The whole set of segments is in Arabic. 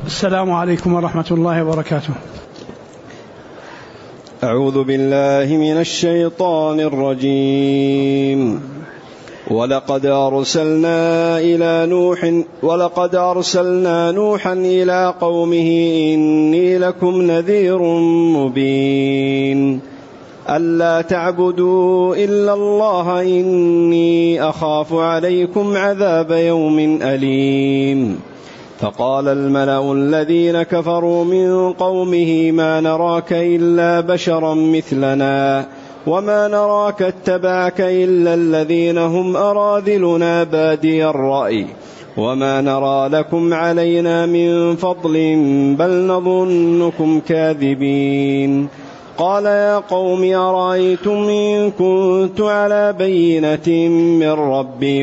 السلام عليكم ورحمة الله وبركاته. أعوذ بالله من الشيطان الرجيم. ولقد أرسلنا نوحا إلى قومه إني لكم نذير مبين ألا تعبدوا إلا الله إني أخاف عليكم عذاب يوم أليم. فقال الملأ الذين كفروا من قومه ما نراك إلا بشرا مثلنا وما نراك اتبعك إلا الذين هم أراذلنا بادي الرأي وما نرى لكم علينا من فضل بل نظنكم كاذبين. قال يا قوم أرأيتم إن كنت على بينة من ربي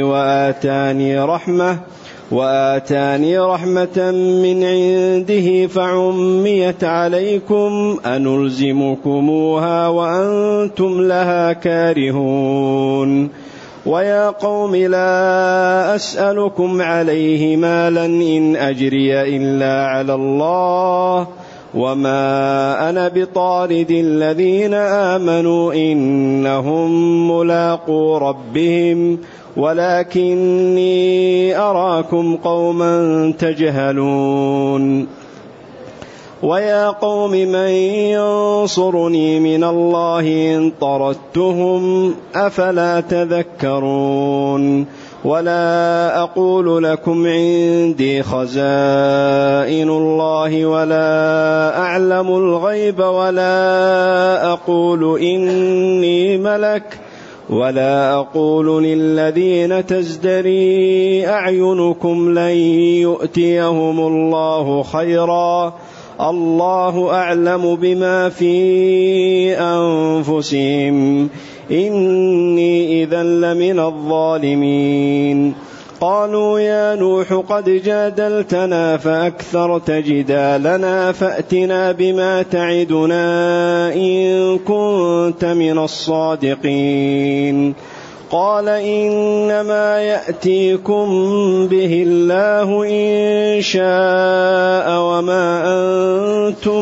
وآتاني رحمة من عنده فعميت عليكم أنلزمكموها وأنتم لها كارهون. ويا قوم لا أسألكم عليه مالا إن أجري إلا على الله وما أنا بطارد الذين آمنوا إنهم ملاقو ربهم ولكني أراكم قوما تجهلون. ويا قوم من ينصرني من الله إن طردتهم أفلا تذكرون. ولا أقول لكم عندي خزائن الله ولا أعلم الغيب ولا أقول إني ملك ولا أقول للذين تزدري أعينكم لن يؤتيهم الله خيرا الله أعلم بما في أنفسهم إني إذا لمن الظالمين. قالوا يا نوح قد جادلتنا فأكثرت جدالنا فأتنا بما تعدنا إن كنت من الصادقين. قال إنما يأتيكم به الله إن شاء وما أنتم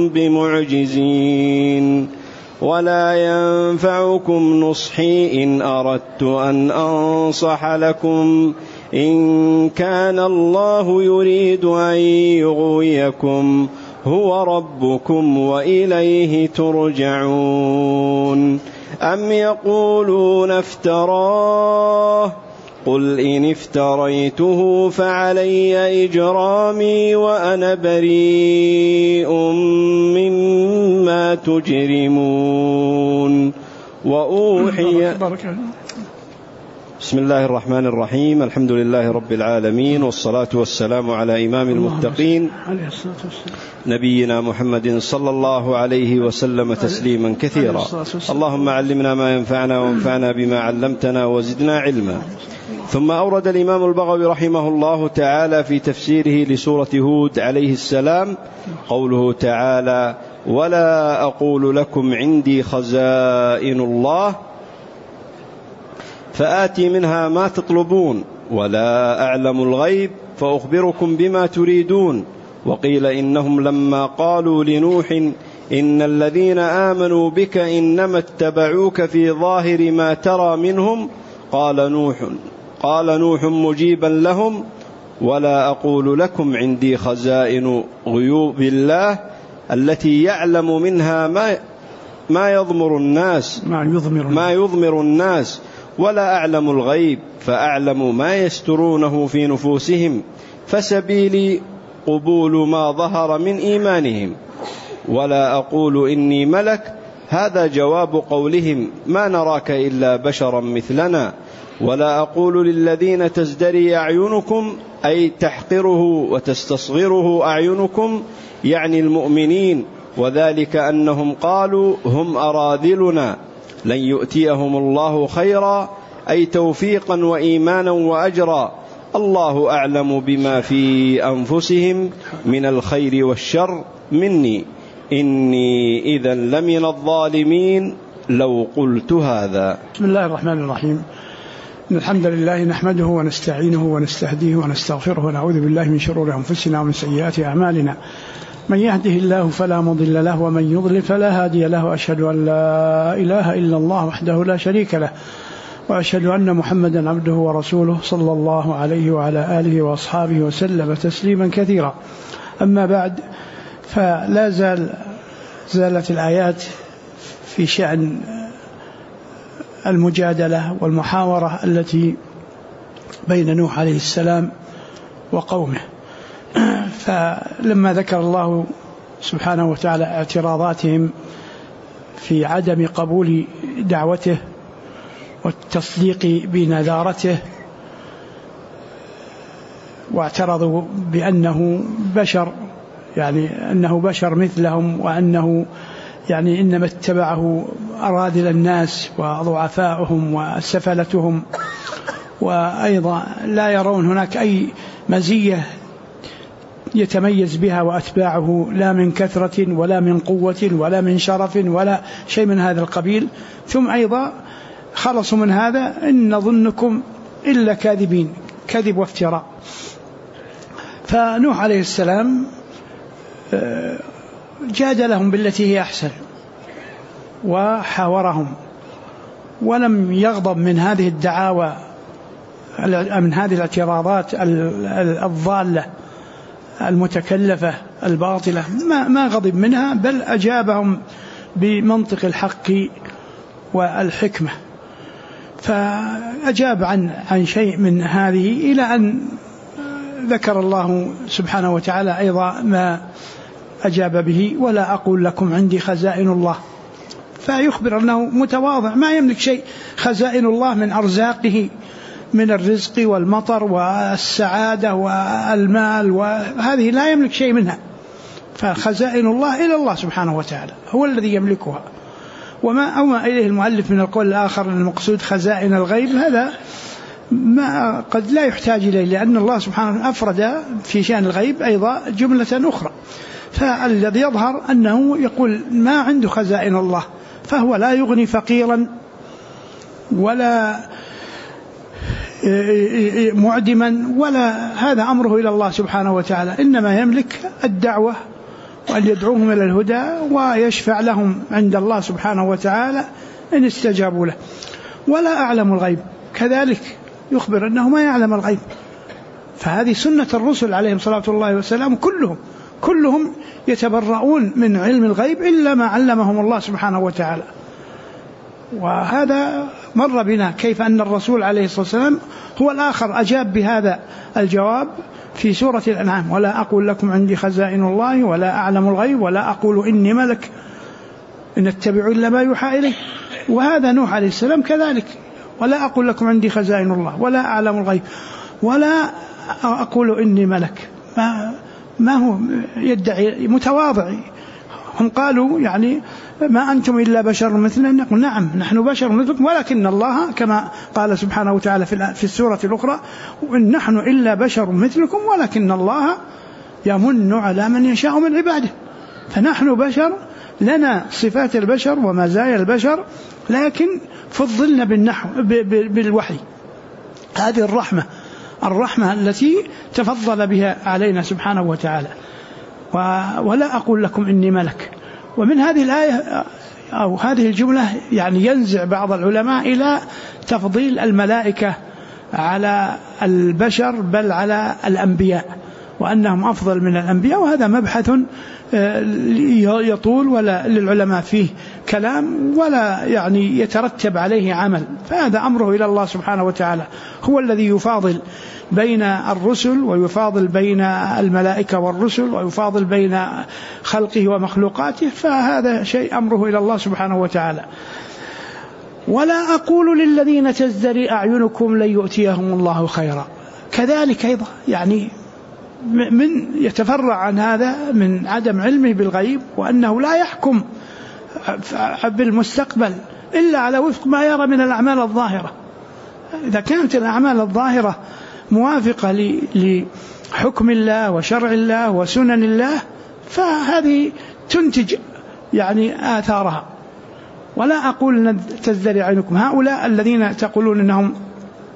بمعجزين ولا ينفعكم نصحي إن أردت أن أنصح لكم إن كان الله يريد أن يغويكم هو ربكم وإليه ترجعون. أم يقولون افتراه قل إن افتريته فعلي إجرامي وأنا بريء مما تجرمون. وأوحي بسم الله الرحمن الرحيم. الحمد لله رب العالمين والصلاة والسلام على إمام المتقين نبينا محمد صلى الله عليه وسلم تسليما كثيرا. اللهم علمنا ما ينفعنا وانفعنا بما علمتنا وزدنا علما. ثم أورد الإمام البغوي رحمه الله تعالى في تفسيره لسورة هود عليه السلام قوله تعالى ولا أقول لكم عندي خزائن الله فآتي منها ما تطلبون ولا أعلم الغيب فأخبركم بما تريدون. وقيل إنهم لما قالوا لنوح إن الذين آمنوا بك إنما اتبعوك في ظاهر ما ترى منهم قال نوح مجيبا لهم ولا أقول لكم عندي خزائن غيوب الله التي يعلم منها ما يضمر الناس ولا أعلم الغيب فأعلم ما يسترونه في نفوسهم فسبيلي قبول ما ظهر من إيمانهم. ولا أقول إني ملك هذا جواب قولهم ما نراك إلا بشرا مثلنا. ولا أقول للذين تزدري أعينكم أي تحقره وتستصغره أعينكم يعني المؤمنين وذلك أنهم قالوا هم أراذلنا لن يؤتيهم الله خيرا أي توفيقا وإيمانا وأجرا الله أعلم بما في أنفسهم من الخير والشر مني إني إذا لمن الظالمين لو قلت هذا. بسم الله الرحمن الرحيم. إن الحمد لله نحمده ونستعينه ونستهديه ونستغفره ونعوذ بالله من شرور أنفسنا ومن سيئات أعمالنا. من يهده الله فلا مضل له ومن يضلل فلا هادي له، وأشهد أن لا إله إلا الله وحده لا شريك له، وأشهد أن محمدا عبده ورسوله صلى الله عليه وعلى آله وأصحابه وسلم تسليما كثيرا. أما بعد، فلا زالت الآيات في شأن المجادلة والمحاورة التي بين نوح عليه السلام وقومه. فلما ذكر الله سبحانه وتعالى اعتراضاتهم في عدم قبول دعوته والتصديق بنذارته، واعترضوا بأنه بشر، يعني أنه بشر مثلهم، وأنه يعني إنما اتبعه أراذل الناس وضعفاؤهم وسفلتهم، وأيضا لا يرون هناك أي مزية يتميز بها وأتباعه، لا من كثرة ولا من قوة ولا من شرف ولا شيء من هذا القبيل. ثم أيضا خلصوا من هذا: إن نظنكم إلا كاذبين، كذب وافتراء. فنوح عليه السلام جادلهم بالتي هي أحسن وحاورهم، ولم يغضب من هذه الدعاوى، من هذه الاعتراضات الضالة المتكلفة الباطلة، ما غضب منها، بل أجابهم بمنطق الحق والحكمة. فأجاب عن شيء من هذه، إلى أن ذكر الله سبحانه وتعالى أيضا ما أجاب به: ولا أقول لكم عندي خزائن الله. فيخبر أنه متواضع، ما يملك شيء. خزائن الله من أرزاقه، من الرزق والمطر والسعادة والمال، وهذه لا يملك شيء منها. فخزائن الله إلى الله سبحانه وتعالى، هو الذي يملكها. وما أومى إليه المؤلف من القول الآخر المقصود خزائن الغيب، هذا ما قد لا يحتاج إليه، لأن الله سبحانه أفرد في شأن الغيب أيضا جملة أخرى. فالذي يظهر أنه يقول ما عنده خزائن الله، فهو لا يغني فقيرا ولا معدما، ولا هذا أمره إلى الله سبحانه وتعالى. إنما يملك الدعوة، وأن يدعوهم إلى الهدى، ويشفع لهم عند الله سبحانه وتعالى إن استجابوا له. ولا أعلم الغيب، كذلك يخبر أنه ما يعلم الغيب. فهذه سنة الرسل عليهم صلاة الله وسلام، كلهم يتبرؤون من علم الغيب إلا ما علمهم الله سبحانه وتعالى. وهذا مر بنا كيف أن الرسول عليه الصلاة والسلام هو الآخر أجاب بهذا الجواب في سورة الأنعام: ولا أقول لكم عندي خزائن الله ولا أعلم الغيب ولا أقول إني ملك إن أتبع إلا ما يوحى إليه. وهذا نوح عليه السلام كذلك: ولا أقول لكم عندي خزائن الله ولا أعلم الغيب ولا أقول إني ملك. ما هو يدعي، متواضع. هم قالوا يعني ما أنتم إلا بشر مثلنا، نقول نعم نحن بشر مثلكم، ولكن الله كما قال سبحانه وتعالى في السورة الأخرى: وإن نحن إلا بشر مثلكم ولكن الله يمن على من يشاء من عباده. فنحن بشر، لنا صفات البشر ومزايا البشر، لكن فضلنا بالوحي. هذه الرحمة التي تفضل بها علينا سبحانه وتعالى. ولا أقول لكم إني ملك. ومن هذه الآية أو هذه الجملة يعني ينزع بعض العلماء إلى تفضيل الملائكة على البشر، بل على الأنبياء، وأنهم أفضل من الأنبياء. وهذا مبحث يطول، ولا للعلماء فيه كلام، ولا يعني يترتب عليه عمل. فهذا أمره إلى الله سبحانه وتعالى، هو الذي يفاضل بين الرسل، ويفاضل بين الملائكة والرسل، ويفاضل بين خلقه ومخلوقاته. فهذا شيء أمره إلى الله سبحانه وتعالى. ولا أقول للذين تزدري أعينكم لن يؤتيهم الله خيرا. كذلك أيضا يعني من يتفرع عن هذا من عدم علمه بالغيب، وأنه لا يحكم بالمستقبل إلا على وفق ما يرى من الأعمال الظاهرة. إذا كانت الأعمال الظاهرة موافقة لحكم الله وشرع الله وسنن الله، فهذه تنتج يعني آثارها. ولا أقول أن تزدري عينكم، هؤلاء الذين تقولون أنهم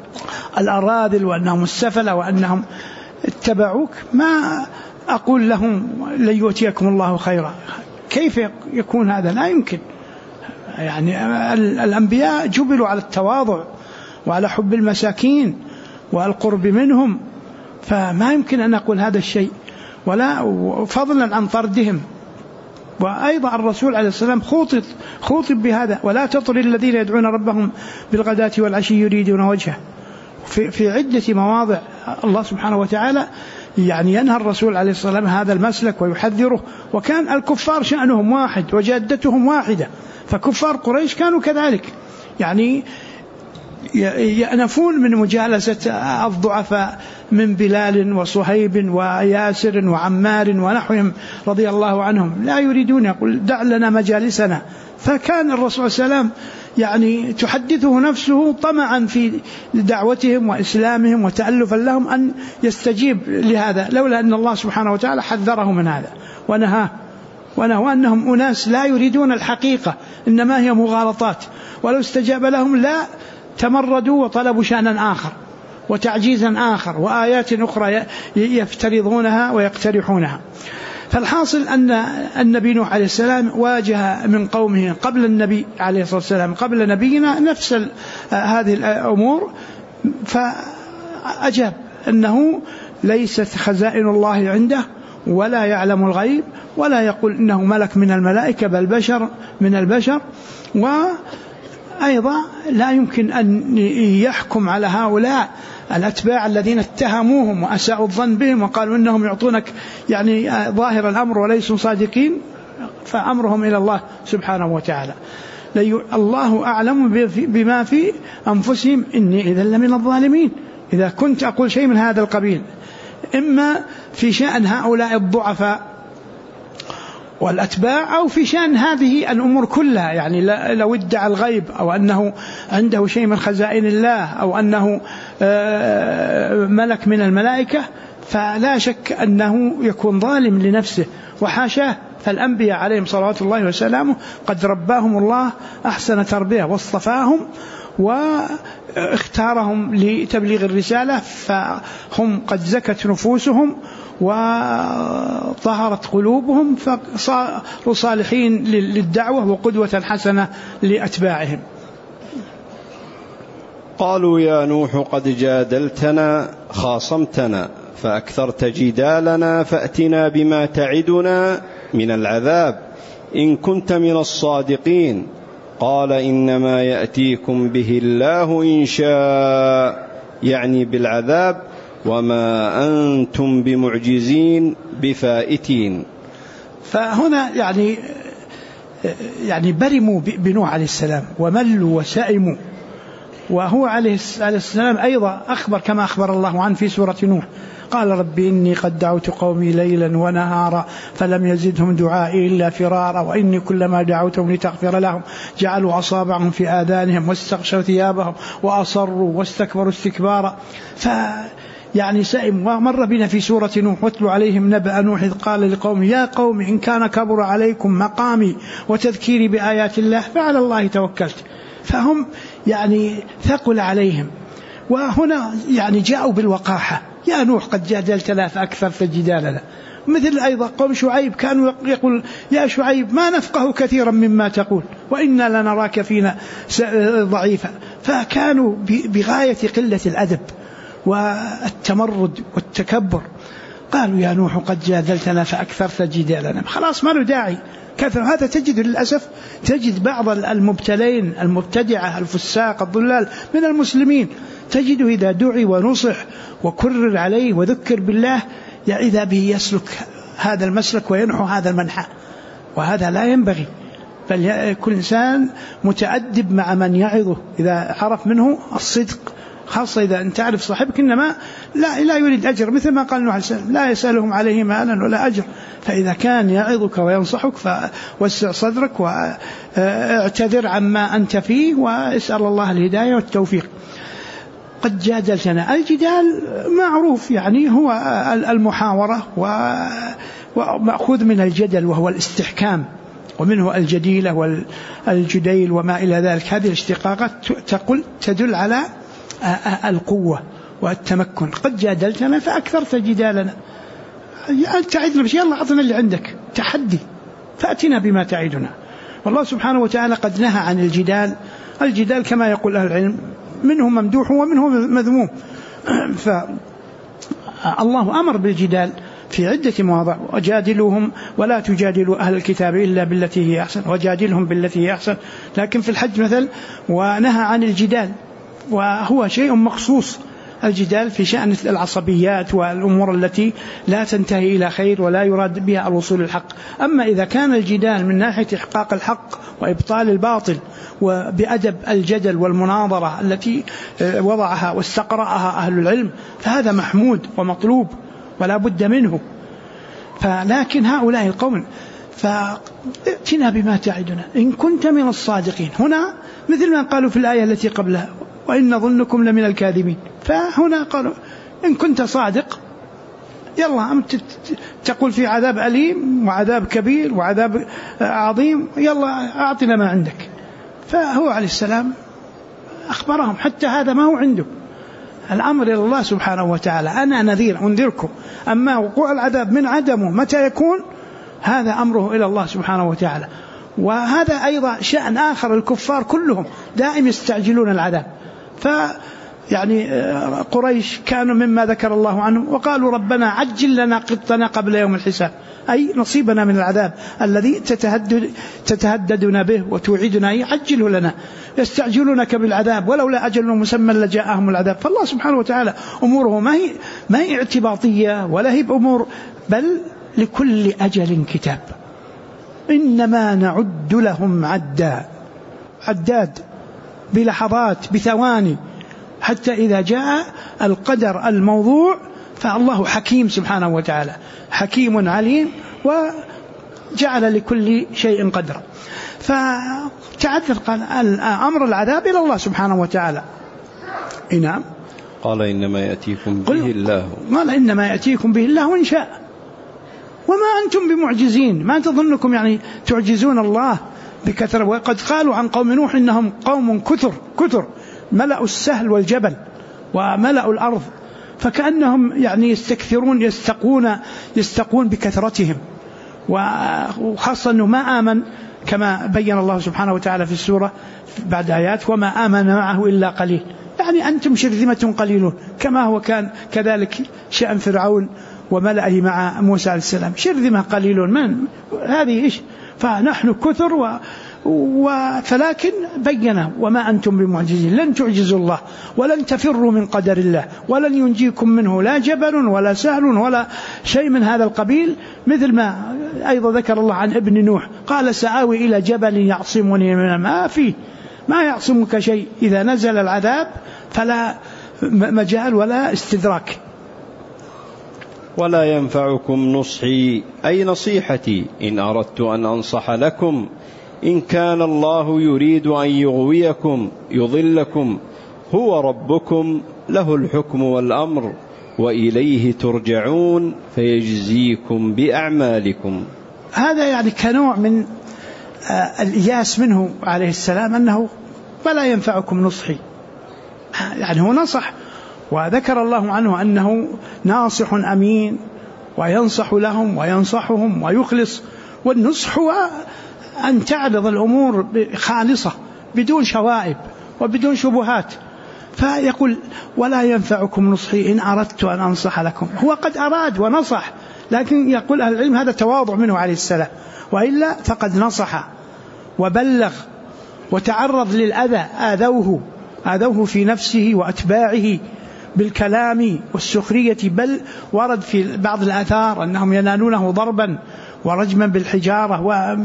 الأراذل وأنهم السفلة وأنهم اتبعوك، ما أقول لهم لن يؤتيكم الله خيرا. كيف يكون هذا؟ لا يمكن. يعني الأنبياء جبلوا على التواضع وعلى حب المساكين والقرب منهم، فما يمكن أن أقول هذا الشيء، ولا فضلا عن طردهم. وأيضا الرسول عليه السلام خوطب بهذا: ولا تطر الذين يدعون ربهم بالغداة والعشي يريدون وجهه. في عدة مواضع الله سبحانه وتعالى يعني ينهى الرسول عليه الصلاة والسلام هذا المسلك ويحذره. وكان الكفار شأنهم واحد وجادتهم واحدة، فكفار قريش كانوا كذلك، يعني يأنفون من مجالسة الضعفاء من بلال وصهيب وياسر وعمار ونحوهم رضي الله عنهم، لا يريدون، يقول دع لنا مجالسنا. فكان الرسول صلى الله عليه وسلم يعني تحدثه نفسه طمعا في دعوتهم وإسلامهم وتألفا لهم أن يستجيب لهذا، لولا أن الله سبحانه وتعالى حذره من هذا ونهاه أنهم أناس لا يريدون الحقيقة، إنما هي مغالطات. ولو استجاب لهم لا تمردوا وطلبوا شأنا آخر وتعجيزا آخر وآيات أخرى يفترضونها ويقترحونها. فالحاصل أن النبي نوح عليه السلام واجه من قومه قبل النبي عليه الصلاة والسلام، قبل نبينا، نفس هذه الأمور، فأجاب أنه ليست خزائن الله عنده ولا يعلم الغيب ولا يقول إنه ملك من الملائكة بل بشر من البشر. وأيضا لا يمكن أن يحكم على هؤلاء الأتباع الذين اتهموهم وأساءوا الظن بهم وقالوا إنهم يعطونك يعني ظاهر الأمر وليسوا صادقين، فأمرهم إلى الله سبحانه وتعالى. الله أعلم بما في أنفسهم إني إذا لمن الظالمين. إذا كنت أقول شيء من هذا القبيل، إما في شأن هؤلاء الضعفاء والأتباع أو في شأن هذه الأمور كلها، يعني لو ادعى الغيب أو أنه عنده شيء من خزائن الله أو أنه ملك من الملائكة، فلا شك أنه يكون ظالم لنفسه وحاشاه. فالأنبياء عليهم صلوات الله وسلامه قد رباهم الله أحسن تربية واصطفاهم واختارهم لتبليغ الرسالة، فهم قد زكت نفوسهم وطهرت قلوبهم، فصاروا صالحين للدعوة وقدوة حسنة لأتباعهم. قالوا يا نوح قد جادلتنا خاصمتنا فأكثرت جدالنا فأتنا بما تعدنا من العذاب إن كنت من الصادقين. قال إنما يأتيكم به الله إن شاء، يعني بالعذاب، وما أنتم بمعجزين بفائتين. فهنا يعني برموا بنوح عليه السلام وملوا وسئموا. وهو عليه السلام أيضا أخبر كما أخبر الله عنه في سورة نوح: قال رب إني قد دعوت قومي ليلا ونهارا فلم يزدهم دعائي إلا فرارا وإني كلما دعوتهم لتغفر لهم جعلوا أصابعهم في آذانهم واستغشوا ثيابهم وأصروا واستكبروا استكبارا. يعني سائم. ومر بنا في سورة نوح: واتل عليهم نبأ نوح إذ قال لقومه يا قوم إن كان كبر عليكم مقامي وتذكيري بآيات الله فعلى الله توكلت. فهم يعني ثقل عليهم. وهنا يعني جاءوا بالوقاحة: يا نوح قد جادلتنا فأكثرت جدالنا. مثل أيضا قوم شعيب كانوا يقول: يا شعيب ما نفقه كثيرا مما تقول وإنا لنراك فينا ضعيفا. فكانوا بغاية قلة الأدب والتمرد والتكبر. قالوا يا نوح قد جادلتنا فأكثرت جدالنا. خلاص ما له داعي كثر هذا. تجد للأسف بعض المبتلين المبتدعة الفساق الضلال من المسلمين، تجده إذا دعي ونصح وكرر عليه وذكر بالله إذا به يسلك هذا المسلك وينحو هذا المنحى، وهذا لا ينبغي. بل كل إنسان متأدب مع من يعظه إذا عرف منه الصدق، خاصة إذا أنت تعرف صاحبك إنما لا يريد أجر، مثل ما قال نوح عليه السلام: لا يسألهم عليه مالا ولا أجر. فإذا كان يعظك وينصحك فوسع صدرك واعتذر عما أنت فيه واسأل الله الهداية والتوفيق. قد جادلتنا. الجدال معروف يعني هو المحاورة ومأخوذ من الجدل وهو الاستحكام، ومنه الجديلة والجديل وما إلى ذلك. هذه الاشتقاقات تدل على القوة والتمكن. قد جادلتنا فأكثرت جدالنا، تعدنا بشيء، يلا أعطنا اللي عندك، تحدي، فأتنا بما تعدنا. والله سبحانه وتعالى قد نهى عن الجدال. الجدال كما يقول أهل العلم منه ممدوح ومنه مذموم، فالله أمر بالجدال في عدة مواضع: وجادلوهم ولا تجادلوا أهل الكتاب إلا بالتي هي أحسن وجادلهم بالتي هي أحسن. لكن في الحج مثل ونهى عن الجدال، وهو شيء مخصوص، الجدال في شأن العصبيات والأمور التي لا تنتهي إلى خير ولا يراد بها الوصول للحق. أما إذا كان الجدال من ناحية إحقاق الحق وإبطال الباطل وبأدب الجدل والمناظرة التي وضعها واستقرأها أهل العلم، فهذا محمود ومطلوب ولا بد منه. فلكن هؤلاء القوم فأتنا بما تعدنا إن كنت من الصادقين. هنا مثل ما قالوا في الآية التي قبلها: وإن ظنكم لمن الكاذبين. فهنا قالوا إن كنت صادق يلا تقول في عذاب أليم وعذاب كبير وعذاب عظيم، يلا أعطنا ما عندك. فهو عليه السلام أخبرهم حتى هذا ما هو عنده، الأمر إلى الله سبحانه وتعالى. أنا نذير أنذركم، أما وقوع العذاب من عدمه متى يكون هذا أمره إلى الله سبحانه وتعالى. وهذا أيضا شأن آخر، الكفار كلهم دائم يستعجلون العذاب. يعني قريش كانوا مما ذكر الله عنه وقالوا: ربنا عجل لنا قطنا قبل يوم الحساب، أي نصيبنا من العذاب الذي تتهددنا به وتوعدنا، عجله لنا. يستعجلونك بالعذاب ولولا أجل مسمى لجاءهم العذاب. فالله سبحانه وتعالى أموره ما هي اعتباطية ولا هي بأمور، بل لكل أجل كتاب. إنما نعد لهم عداد بلحظات بثواني، حتى إذا جاء القدر الموضوع فالله حكيم سبحانه وتعالى، حكيم عليم، وجعل لكل شيء قدرا. فتعذر قال أمر العذاب إلى الله سبحانه وتعالى. نعم. قال إنما يأتيكم به الله، قال إنما يأتيكم به الله إن شاء، وما أنتم بمعجزين. ما تظنكم يعني تعجزون الله بكثرة. وقد قالوا عن قوم نوح إنهم قوم كثر ملأوا السهل والجبل وملأوا الأرض، فكأنهم يعني يستقون بكثرتهم. وخاصة أنه ما آمن، كما بين الله سبحانه وتعالى في السورة بعد آيات: وما آمن معه إلا قليل. يعني أنتم شرذمة قليلون، كما هو كان كذلك شأن فرعون وملئه مع موسى عليه السلام، شرذمة قليلون، من هذه إيش؟ فنحن كثر فلكن بينا: وما أنتم بمعجزين، لن تعجزوا الله ولن تفروا من قدر الله، ولن ينجيكم منه لا جبل ولا سهل ولا شيء من هذا القبيل. مثل ما أيضا ذكر الله عن ابن نوح، قال: سآوي إلى جبل يعصمني من الماء. ما يعصمك شيء، إذا نزل العذاب فلا مجال ولا استدراك. ولا ينفعكم نصحي، أي نصيحتي، إن أردت أن أنصح لكم، إن كان الله يريد أن يغويكم يضلكم، هو ربكم له الحكم والأمر وإليه ترجعون فيجزيكم بأعمالكم. هذا يعني كنوع من الإياس منه عليه السلام، أنه ولا ينفعكم نصحي، يعني هو نصح، وذكر الله عنه أنه ناصح أمين وينصح لهم وينصحهم ويخلص. والنصح هو أن تعرض الأمور خالصة بدون شوائب وبدون شبهات. فيقول: ولا ينفعكم نصحي إن أردت أن أنصح لكم. هو قد أراد ونصح، لكن يقول أهل العلم هذا تواضع منه عليه السلام، وإلا فقد نصح وبلغ وتعرض للأذى، آذوه في نفسه وأتباعه بالكلام والسخرية، بل ورد في بعض الآثار أنهم ينالونه ضربا ورجما بالحجارة،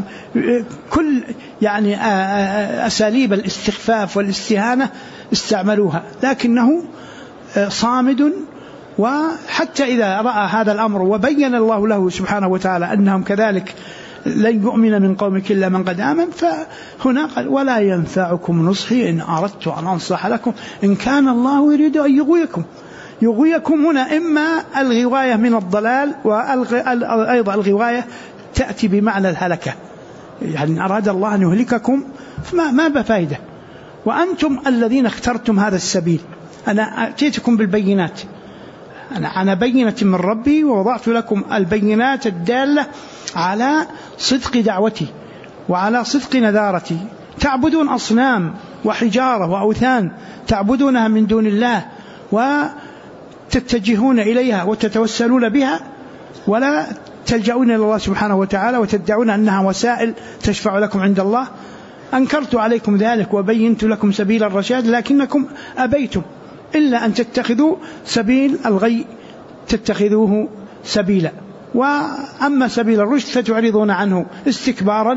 وكل يعني أساليب الاستخفاف والاستهانة استعملوها، لكنه صامد. وحتى إذا رأى هذا الأمر وبين الله له سبحانه وتعالى أنهم كذلك لن يؤمن من قومك إلا من قد آمن، فهنا قال: ولا ينفعكم نصحي إن أردت أن أنصح لكم إن كان الله يريد أن يغويكم. هنا إما الغواية من الضلال، وأيضا الغواية تأتي بمعنى الهلكة، يعني أراد الله أن يهلككم فما بفائدة، وأنتم الذين اخترتم هذا السبيل، أنا أتيتكم بالبينات، أنا بينة من ربي ووضعت لكم البينات الدالة على صدق دعوتي وعلى صدق نذارتي. تعبدون أصنام وحجارة وأوثان تعبدونها من دون الله وتتجهون إليها وتتوسلون بها ولا تلجؤون إلى الله سبحانه وتعالى وتدعون أنها وسائل تشفع لكم عند الله. أنكرت عليكم ذلك وبينت لكم سبيل الرشاد لكنكم أبيتم إلا أن تتخذوا سبيل الغي تتخذوه سبيلا، وأما سبيل الرشد فتعرضون عنه استكبارا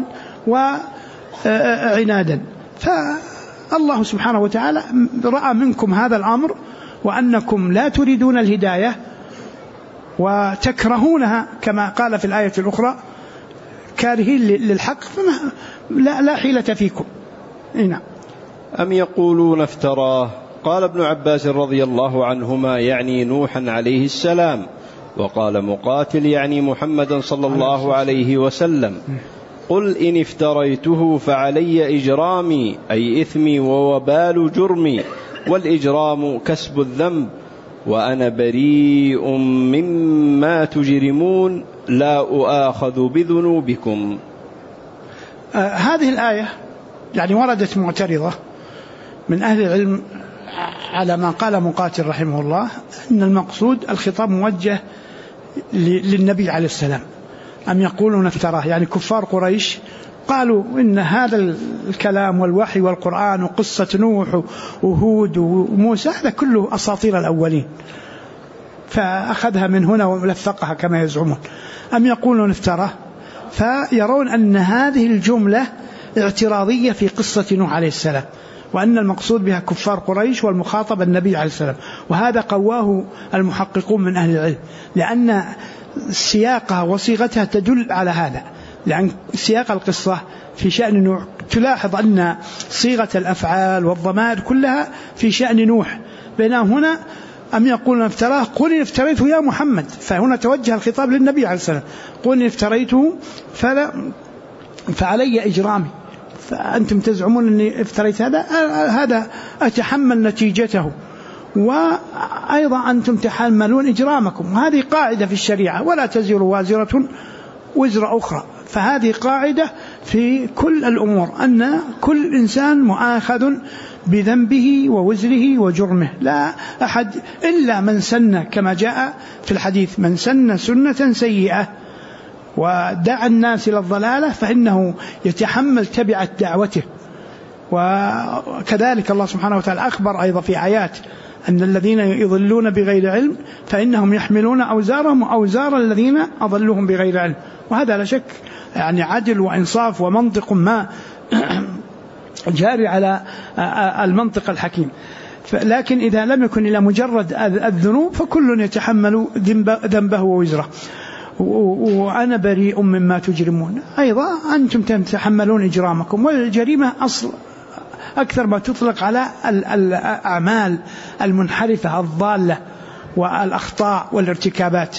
وعنادا. فالله سبحانه وتعالى رأى منكم هذا الأمر وأنكم لا تريدون الهداية وتكرهونها كما قال في الآية الأخرى كارهين للحق لا حيلة فيكم. نعم. أم يقولون افتراه؟ قال ابن عباس رضي الله عنهما يعني نوحا عليه السلام، وقال مقاتل يعني محمدا صلى الله عليه وسلم قل إن افتريته فعلي إجرامي أي إثمي ووبال جرمي، والإجرام كسب الذنب، وأنا بريء مما تجرمون لا أؤاخذ بذنوبكم. هذه الآية يعني وردت معترضة من أهل العلم على ما قال مقاتل رحمه الله أن المقصود الخطاب موجه للنبي عليه السلام. أم يقولون افتراه يعني كفار قريش قالوا إن هذا الكلام والوحي والقرآن وقصة نوح وهود وموسى هذا كله أساطير الأولين، فأخذها من هنا ولفقها كما يزعمون. أم يقولون افتراه، فيرون أن هذه الجملة اعتراضية في قصة نوح عليه السلام، وأن المقصود بها كفار قريش والمخاطب النبي عليه السلام. وهذا قواه المحققون من أهل العلم لأن سياقها وصيغتها تدل على هذا، لأن سياق القصة في شأن نوح تلاحظ أن صيغة الأفعال والضمائر كلها في شأن نوح، بينما هنا أم يقولون افتراه قل إن افتريته يا محمد، فهنا توجه الخطاب للنبي عليه السلام قل إن افتريته فعلي إجرامي، فأنتم تزعمون أني افتريت هذا أتحمل نتيجته، وأيضا أنتم تحملون إجرامكم. وهذه قاعدة في الشريعة ولا تزر وازرة وزر أخرى، فهذه قاعدة في كل الأمور أن كل إنسان مؤاخذ بذنبه ووزره وجرمه، لا أحد إلا من سن كما جاء في الحديث من سن سنة سيئة ودعا الناس إلى الضلالة فإنه يتحمل تبعة دعوته. وكذلك الله سبحانه وتعالى أخبر أيضا في آيات أن الذين يضلون بغير علم فإنهم يحملون أوزارهم وأوزار الذين أضلوهم بغير علم. وهذا لا شك يعني عدل وإنصاف ومنطق ما جاري على المنطق الحكيم. لكن إذا لم يكن إلى مجرد الذنوب فكل يتحمل ذنبه ووزره. وأنا بريء مما تجرمون، أيضا أنتم تتحملون إجرامكم. والجريمة أصل أكثر ما تطلق على الأعمال المنحرفة الضالة والأخطاء والارتكابات.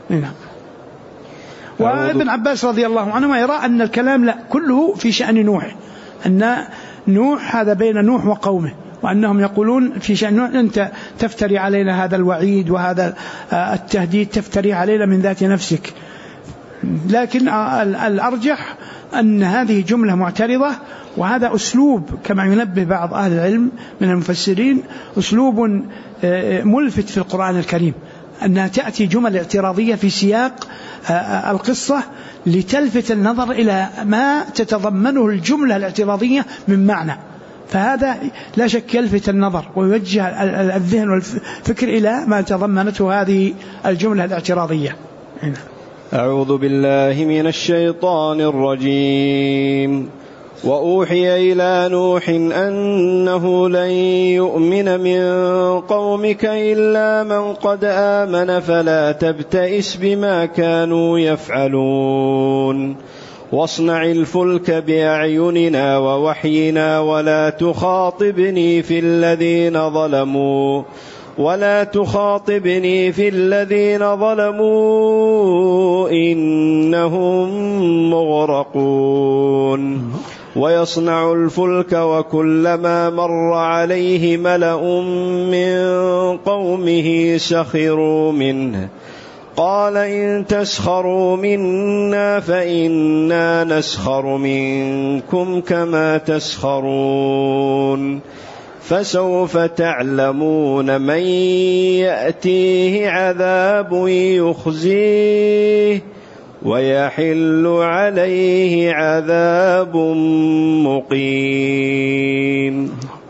وابن عباس رضي الله عنه يرى أن الكلام لا كله في شأن نوح، أن نوح هذا بين نوح وقومه، وأنهم يقولون في شأن نوح أنت تفتري علينا هذا الوعيد وهذا التهديد تفتري علينا من ذات نفسك. لكن الأرجح أن هذه جملة معترضة، وهذا أسلوب كما ينبه بعض أهل العلم من المفسرين أسلوب ملفت في القرآن الكريم، أنها تأتي جمل اعتراضية في سياق القصة لتلفت النظر إلى ما تتضمنه الجملة الاعتراضية من معنى، فهذا لا شك يلفت النظر ويوجه الذهن والفكر إلى ما تضمنته هذه الجملة الاعتراضية. أعوذ بالله من الشيطان الرجيم. وأوحي إلى نوح أنه لن يؤمن من قومك إلا من قد آمن فلا تبتئس بما كانوا يفعلون واصنع الفلك بأعيننا ووحينا ولا تخاطبني في الذين ظلموا إنهم مغرقون. ويصنع الفلك وكلما مر عليه ملأ من قومه سخروا منه قال إن تسخروا منا فإنا نسخر منكم كما تسخرون فسوف تعلمون من يأتيه عذاب يخزيه ويحل عليه عذاب مقيم.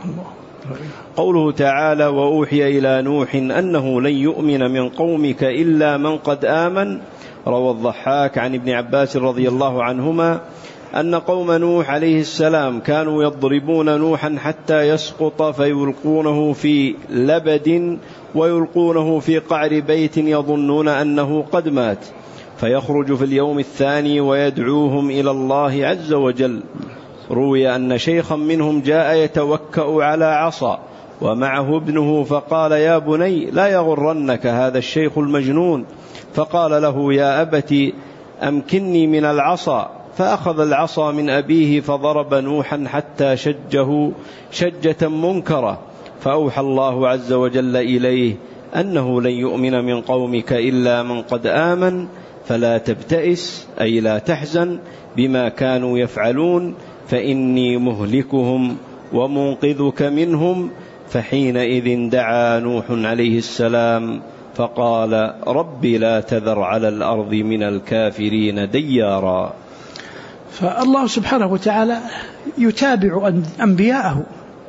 قوله تعالى وأوحي إلى نوح أنه لن يؤمن من قومك إلا من قد آمن. روى الضحاك عن ابن عباس رضي الله عنهما أن قوم نوح عليه السلام كانوا يضربون نوحا حتى يسقط فيلقونه في لبد ويلقونه في قعر بيت يظنون أنه قد مات، فيخرج في اليوم الثاني ويدعوهم إلى الله عز وجل. روي أن شيخا منهم جاء يتوكأ على عصا ومعه ابنه فقال يا بني لا يغرنك هذا الشيخ المجنون، فقال له يا أبت أمكنني من العصا، فأخذ العصا من أبيه فضرب نوحا حتى شجه شجة منكرة، فأوحى الله عز وجل إليه أنه لن يؤمن من قومك إلا من قد آمن فلا تبتئس أي لا تحزن بما كانوا يفعلون فإني مهلكهم ومنقذك منهم. فحينئذ دعا نوح عليه السلام فقال رب لا تذر على الأرض من الكافرين ديارا. فالله سبحانه وتعالى يتابع أنبياءه،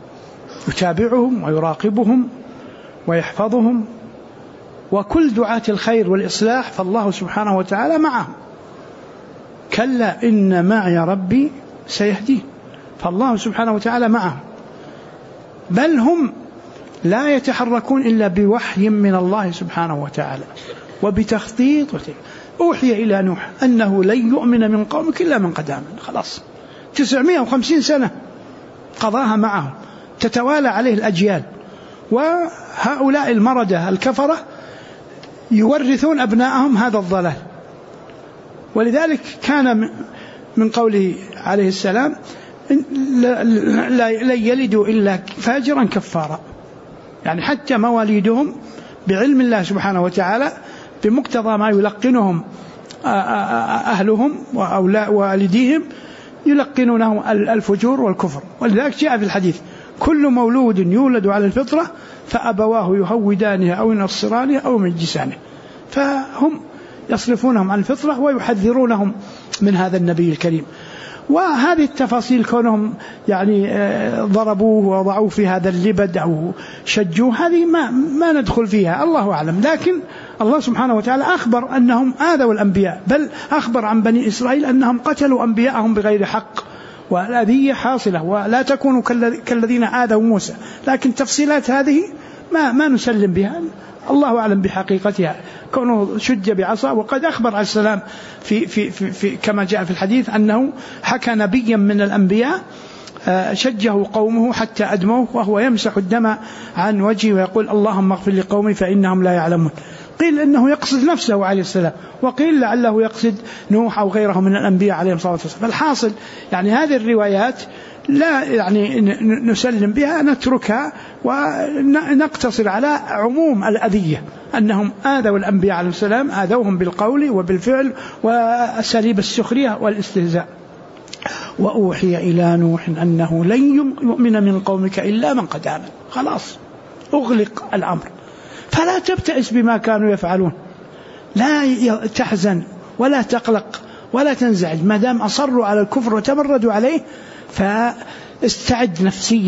يتابعهم ويراقبهم ويحفظهم، وكل دعاة الخير والإصلاح فالله سبحانه وتعالى معهم. كلا إن معي ربي سيهدين، فالله سبحانه وتعالى معهم، بل هم لا يتحركون إلا بوحي من الله سبحانه وتعالى وبتخطيط. أوحي إلى نوح أنه لن يؤمن من قومك إلا من قد آمن. خلاص 950 سنة قضاها معهم، تتوالى عليه الأجيال، وهؤلاء المردة الكفرة يورثون أبنائهم هذا الضلال. ولذلك كان من قوله عليه السلام لا يلدوا إلا فاجرا كفارا، يعني حتى مواليدهم بعلم الله سبحانه وتعالى بمقتضى ما يلقنهم أهلهم ووالديهم يلقنونهم الفجور والكفر. ولذلك جاء في الحديث كل مولود يولد على الفطرة فأبواه يهودانه أو ينصرانه أو يمجسانه، فهم يصرفونهم عن الفطرة ويحذرونهم من هذا النبي الكريم. وهذه التفاصيل كونهم يعني ضربوه ووضعوه في هذا اللبد أو شجوه هذه ما ندخل فيها، الله أعلم. لكن الله سبحانه وتعالى أخبر أنهم آذوا الأنبياء، بل أخبر عن بني إسرائيل أنهم قتلوا أنبياءهم بغير حق، والأذية حاصلة، ولا تكونوا كالذين آذوا موسى. لكن تفصيلات هذه ما نسلم بها، الله أعلم بحقيقتها، كونه شج بعصا. وقد أخبر عليه السلام في كما جاء في الحديث أنه حكى نبيا من الأنبياء شجه قومه حتى أدموه وهو يمسح الدم عن وجهه ويقول اللهم اغفر لقومي فإنهم لا يعلمون. قيل إنه يقصد نفسه عليه السلام، وقيل لعله يقصد نوح أو غيره من الأنبياء عليهم الصلاة والسلام. فالحاصل يعني هذه الروايات لا يعني نسلم بها، نتركها ونقتصر على عموم الأذية، أنهم آذوا الأنبياء عليه السلام، آذوهم بالقول وبالفعل وأساليب السخرية والاستهزاء. وأوحي إلى نوح أنه لن يؤمن من قومك إلا من قد آمن. خلاص أغلق الأمر، فلا تبتئس بما كانوا يفعلون، لا تحزن ولا تقلق ولا تنزعج ما دام أصروا على الكفر وتمردوا عليه. فاستعد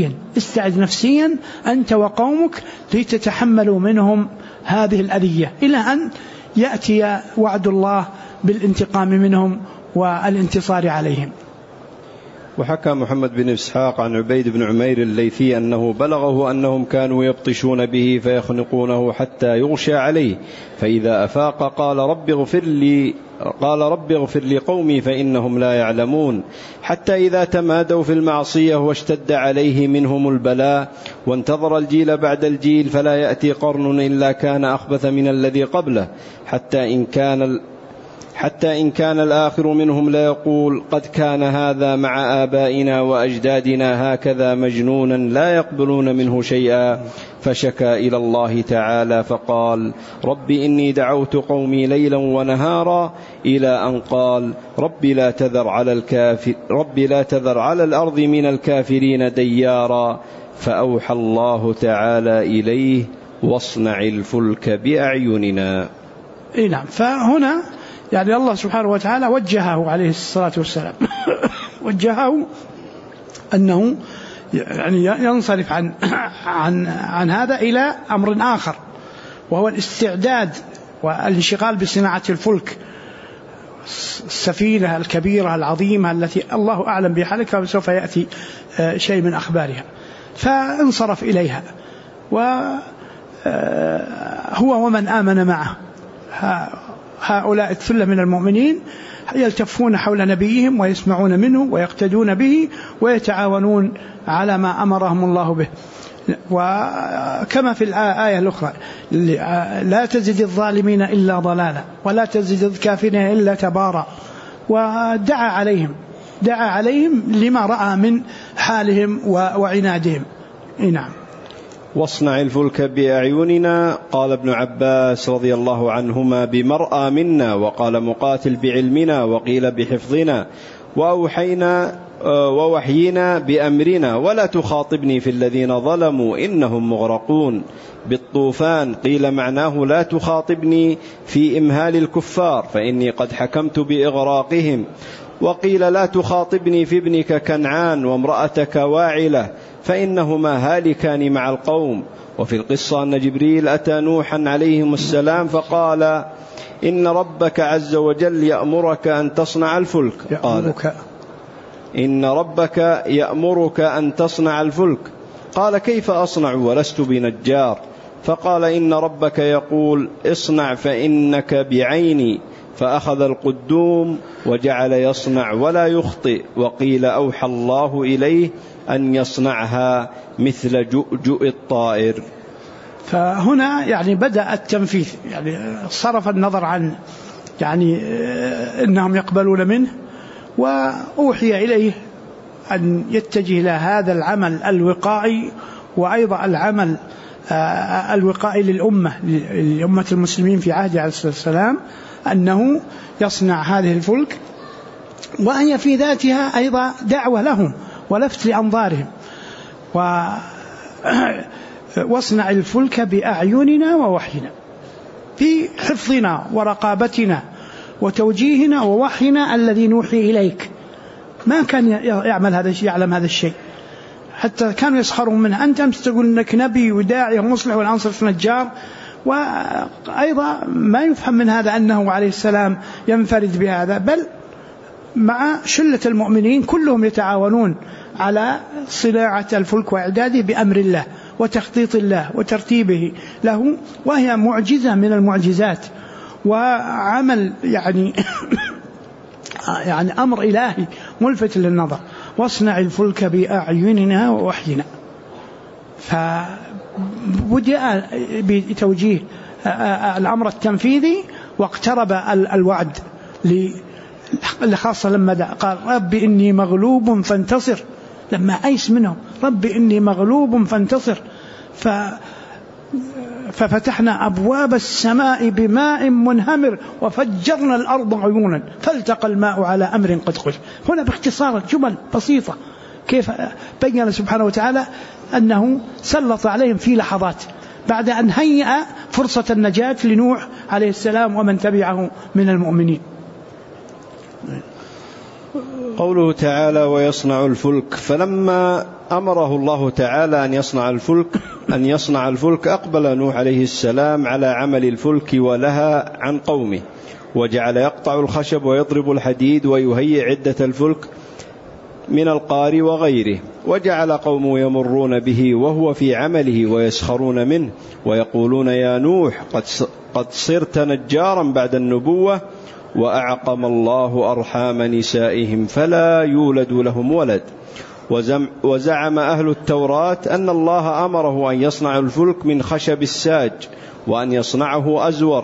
نفسيا أنت وقومك لتتحملوا منهم هذه الأذية إلى أن يأتي وعد الله بالانتقام منهم والانتصار عليهم. وحكى محمد بن إسحاق عن عبيد بن عمير الليثي أنه بلغه أنهم كانوا يبطشون به فيخنقونه حتى يغشى عليه، فإذا أفاق قال رب اغفر لي قومي فإنهم لا يعلمون، حتى إذا تمادوا في المعصية واشتد عليه منهم البلاء وانتظر الجيل بعد الجيل فلا يأتي قرن إلا كان أخبث من الذي قبله، حتى إن كان الآخر منهم ليقول قد كان هذا مع آبائنا وأجدادنا هكذا مجنونا لا يقبلون منه شيئا، فشكى إلى الله تعالى فقال رب إني دعوت قومي ليلا ونهارا، إلى أن قال رب لا تذر على الأرض من الكافرين ديارا، فأوحى الله تعالى إليه واصنع الفلك بأعيننا. نعم. فهنا يعني الله سبحانه وتعالى وجهه عليه الصلاة والسلام وجهه أنه يعني ينصرف عن هذا إلى أمر آخر، وهو الاستعداد والانشغال بصناعة الفلك، السفينة الكبيرة العظيمة التي الله أعلم بحالها وسوف يأتي شيء من أخبارها، فانصرف إليها وهو ومن آمن معه. هؤلاء الثلة من المؤمنين يلتفون حول نبيهم ويسمعون منه ويقتدون به ويتعاونون على ما أمرهم الله به. وكما في الآية الأخرى لا تزد الظالمين إلا ضلالا ولا تزد الكافرين إلا تبارا، ودعا عليهم لما رأى من حالهم وعنادهم. نعم. واصنع الفلك بأعيننا، قال ابن عباس رضي الله عنهما بمرأى منا، وقال مقاتل بعلمنا، وقيل بحفظنا، ووحينا بأمرنا، ولا تخاطبني في الذين ظلموا إنهم مغرقون. بالطوفان قيل معناه لا تخاطبني في إمهال الكفار فإني قد حكمت بإغراقهم، وقيل لا تخاطبني في ابنك كنعان وامرأتك واعلة فإنهما هالكان مع القوم. وفي القصة أن جبريل أتى نوحا عليهم السلام فقال إن ربك عز وجل يأمرك أن تصنع الفلك. قال إن ربك يأمرك أن تصنع الفلك. قال كيف أصنع ولست بنجار؟ فقال إن ربك يقول اصنع فإنك بعيني، فأخذ القدوم وجعل يصنع ولا يخطئ. وقيل أوحى الله إليه أن يصنعها مثل جؤجؤ الطائر. فهنا يعني بدأ التنفيذ، يعني صرف النظر عن يعني إنهم يقبلون منه، وأوحي إليه أن يتجه إلى هذا العمل الوقائي، وأيضا العمل الوقائي للأمة المسلمين في عهد عليه الصلاة والسلام، أنه يصنع هذه الفلك، وأن في ذاتها أيضا دعوة لهم ولفت لأنظارهم. واصنع الفلك بأعيننا ووحينا، في حفظنا ورقابتنا وتوجيهنا ووحينا الذي نوحي إليك. ما كان يعلم هذا الشيء، حتى كانوا يسخرون منه. أنت تقول أنك نبي وداعي ومصلح والأنصر نجار. وأيضا ما يفهم من هذا أنه عليه السلام ينفرد بهذا، بل مع شلة المؤمنين كلهم يتعاونون على صناعة الفلك وإعداده بأمر الله وتخطيط الله وترتيبه له، وهي معجزة من المعجزات وعمل يعني يعني أمر إلهي ملفت للنظر. واصنع الفلك بأعيننا ووحينا. فبدأ بتوجيه الأمر التنفيذي، واقترب الوعد خاصة لما قال رب إني مغلوب فانتصر، لما أيس منهم رب إني مغلوب فانتصر، ففتحنا أبواب السماء بماء منهمر وفجرنا الأرض عيونا فالتقى الماء على أمر قد قدر. هنا باختصار جمل بسيطة كيف بين سبحانه وتعالى أنه سلط عليهم في لحظات بعد أن هيأ فرصة النجاة لنوح عليه السلام ومن تبعه من المؤمنين. قوله تعالى ويصنع الفلك، فلما أمره الله تعالى أن يصنع الفلك أقبل نوح عليه السلام على عمل الفلك ولها عن قومه، وجعل يقطع الخشب ويضرب الحديد ويهيئ عدة الفلك من القار وغيره، وجعل قومه يمرون به وهو في عمله ويسخرون منه ويقولون يا نوح قد صرت نجارا بعد النبوة، وأعقم الله أرحام نسائهم فلا يولد لهم ولد. وزعم أهل التوراة أن الله أمره أن يصنع الفلك من خشب الساج، وأن يصنعه أزور،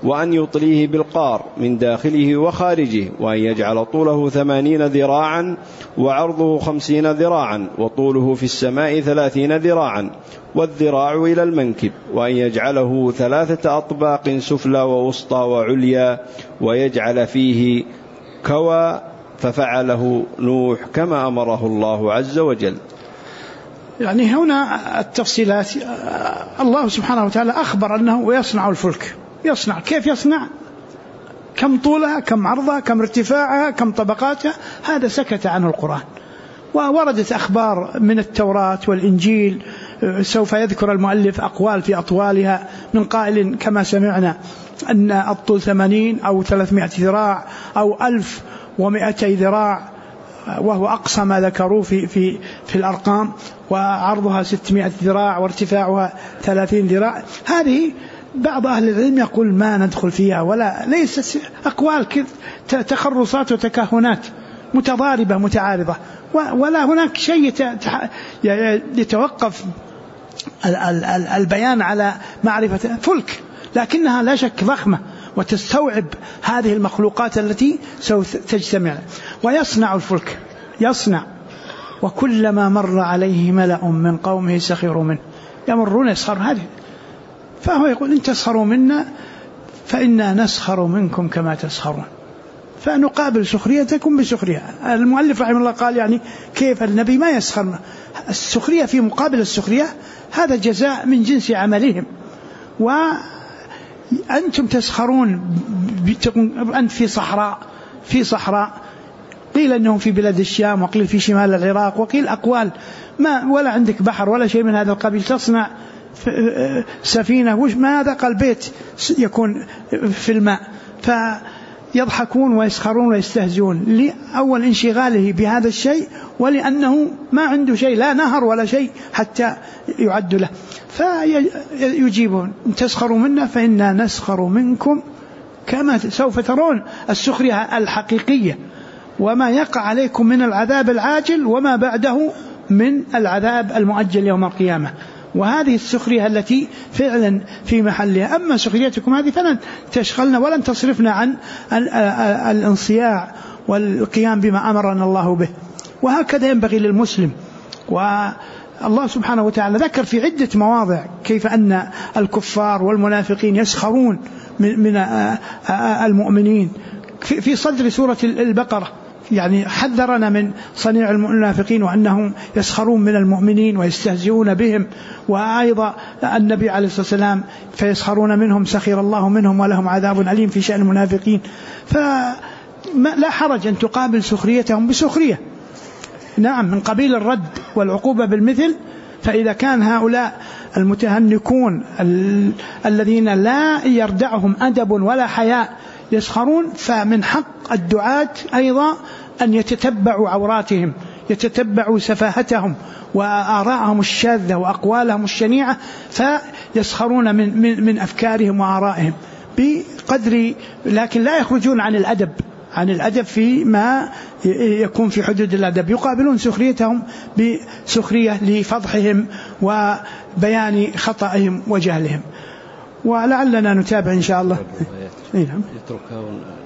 وأن يطليه بالقار من داخله وخارجه، وأن يجعل طوله 80 ذراعا وعرضه 50 ذراعا وطوله في السماء 30 ذراعا والذراع إلى المنكب، وأن يجعله 3 أطباق سفلى ووسطى وعليا، ويجعل فيه كوى، ففعله نوح كما أمره الله عز وجل. يعني هنا التفصيلات. الله سبحانه وتعالى أخبر أنه يصنع الفلك. يصنع، كيف يصنع؟ كم طولها، كم عرضها، كم ارتفاعها، كم طبقاتها، هذا سكت عنه القرآن. ووردت أخبار من التوراة والإنجيل، سوف يذكر المؤلف أقوال في أطوالها، من قائل كما سمعنا أن الطول 80 أو 300 ذراع أو 1200 ذراع، وهو أقصى ما ذكروا في الأرقام، وعرضها 600 ذراع وارتفاعها 30 ذراع. هذه بعض أهل العلم يقول ما ندخل فيها، ولا ليست أقوال تخرصات وتكهنات متضاربة متعارضة، ولا هناك شيء يتوقف البيان على معرفة فلك، لكنها لا شك ضخمة وتستوعب هذه المخلوقات التي سوف تجتمع. ويصنع الفلك، يصنع، وكلما مر عليه ملأ من قومه سخروا منه، يمرون يسخر هذه، فهو يقول إن تسخروا منا فإنا نسخر منكم كما تسخرون، فنقابل سخريتكم بسخرية. المؤلف رحمه الله قال يعني كيف النبي ما يسخر؟ السخرية في مقابل السخرية، هذا جزاء من جنس عملهم. وأنتم تسخرون، أنت في صحراء، قيل أنهم في بلاد الشام، وقيل في شمال العراق، وقيل أقوال، ما ولا عندك بحر ولا شيء من هذا القبيل، تصنع سفينة، ماذا قال بيت يكون في الماء، فيضحكون ويسخرون ويستهزئون لأول انشغاله بهذا الشيء، ولأنه ما عنده شيء، لا نهر ولا شيء حتى يعد له، فيجيبون إن تسخروا منا فإنا نسخر منكم كما سوف ترون السخرية الحقيقية، وما يقع عليكم من العذاب العاجل وما بعده من العذاب المؤجل يوم القيامة. وهذه السخرية التي فعلا في محلها. أما سخريتكم هذه فلن تشغلنا ولن تصرفنا عن الانصياع والقيام بما أمرنا الله به. وهكذا ينبغي للمسلم. والله سبحانه وتعالى ذكر في عدة مواضع كيف أن الكفار والمنافقين يسخرون من المؤمنين. في صدر سورة البقرة يعني حذرنا من صنيع المنافقين وأنهم يسخرون من المؤمنين ويستهزئون بهم. وأيضا النبي عليه الصلاة والسلام فيسخرون منهم سخر الله منهم ولهم عذاب أليم في شأن المنافقين. فلا حرج أن تقابل سخريتهم بسخرية، نعم، من قبيل الرد والعقوبة بالمثل. فإذا كان هؤلاء المتهنكون الذين لا يردعهم أدب ولا حياء يسخرون، فمن حق الدعاة أيضا أن يتتبعوا عوراتهم، يتتبعوا سفاهتهم وآراءهم الشاذة وأقوالهم الشنيعة، فيسخرون من أفكارهم وآرائهم بقدر، لكن لا يخرجون عن الأدب فيما يكون في حدود الأدب. يقابلون سخريتهم بسخرية لفضحهم وبيان خطأهم وجهلهم. ولعلنا نتابع إن شاء الله. يتركها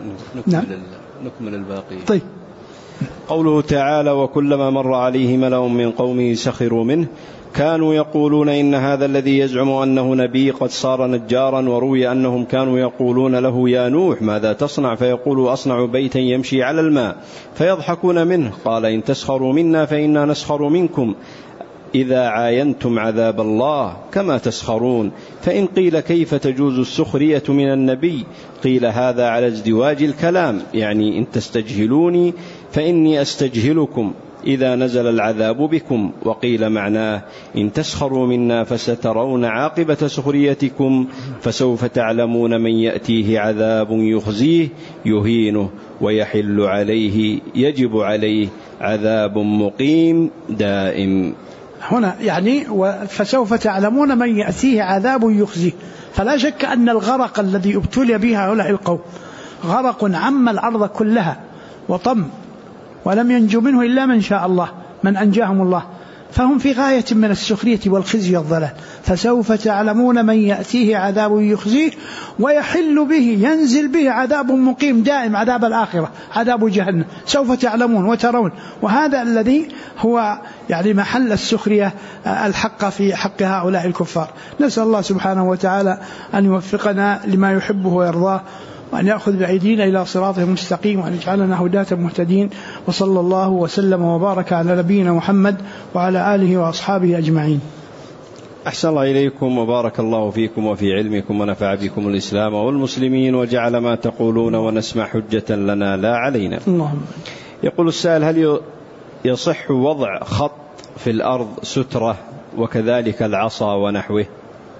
ونكمل الباقي. طيب. قوله تعالى: وكلما مر عليه ملأ من قومه سخروا منه. كانوا يقولون إن هذا الذي يزعم أنه نبي قد صار نجارا. وروي أنهم كانوا يقولون له: يا نوح ماذا تصنع؟ فيقول: أصنع بيتا يمشي على الماء. فيضحكون منه. قال: إن تسخروا منا فإنا نسخر منكم إذا عاينتم عذاب الله كما تسخرون. فإن قيل: كيف تجوز السخرية من النبي؟ قيل: هذا على ازدواج الكلام، يعني إن تستجهلوني فإني أستجهلكم إذا نزل العذاب بكم. وقيل معناه: إن تسخروا منا فسترون عاقبة سخريتكم فسوف تعلمون من يأتيه عذاب يخزيه يهينه ويحل عليه يجب عليه عذاب مقيم دائم. هنا يعني فسوف تعلمون من يأتيه عذاب يخزيه. فلا شك أن الغرق الذي ابتلي به هؤلاء القوم غرق عم الأرض كلها وطم، ولم ينجو منه إلا من شاء الله، من أنجاهم الله. فهم في غاية من السخرية والخزي والضلال. فسوف تعلمون من يأتيه عذاب يخزيه ويحل به ينزل به عذاب مقيم دائم، عذاب الآخرة، عذاب جهنم. سوف تعلمون وترون، وهذا الذي هو يعني محل السخرية الحق في حق هؤلاء الكفار. نسأل الله سبحانه وتعالى أن يوفقنا لما يحبه ويرضاه، وأن يأخذ بأيدينا إلى صراطه المستقيم، وأن يجعلنا هداة مهتدين. وصلى الله وسلم وبارك على نبينا محمد وعلى آله وأصحابه أجمعين. أحسن الله إليكم وبارك الله فيكم وفي علمكم ونفع بكم الإسلام والمسلمين، وجعل ما تقولون ونسمع حجة لنا لا علينا. اللهم. يقول السائل: هل يصح وضع خط في الأرض سترة وكذلك العصا ونحوه؟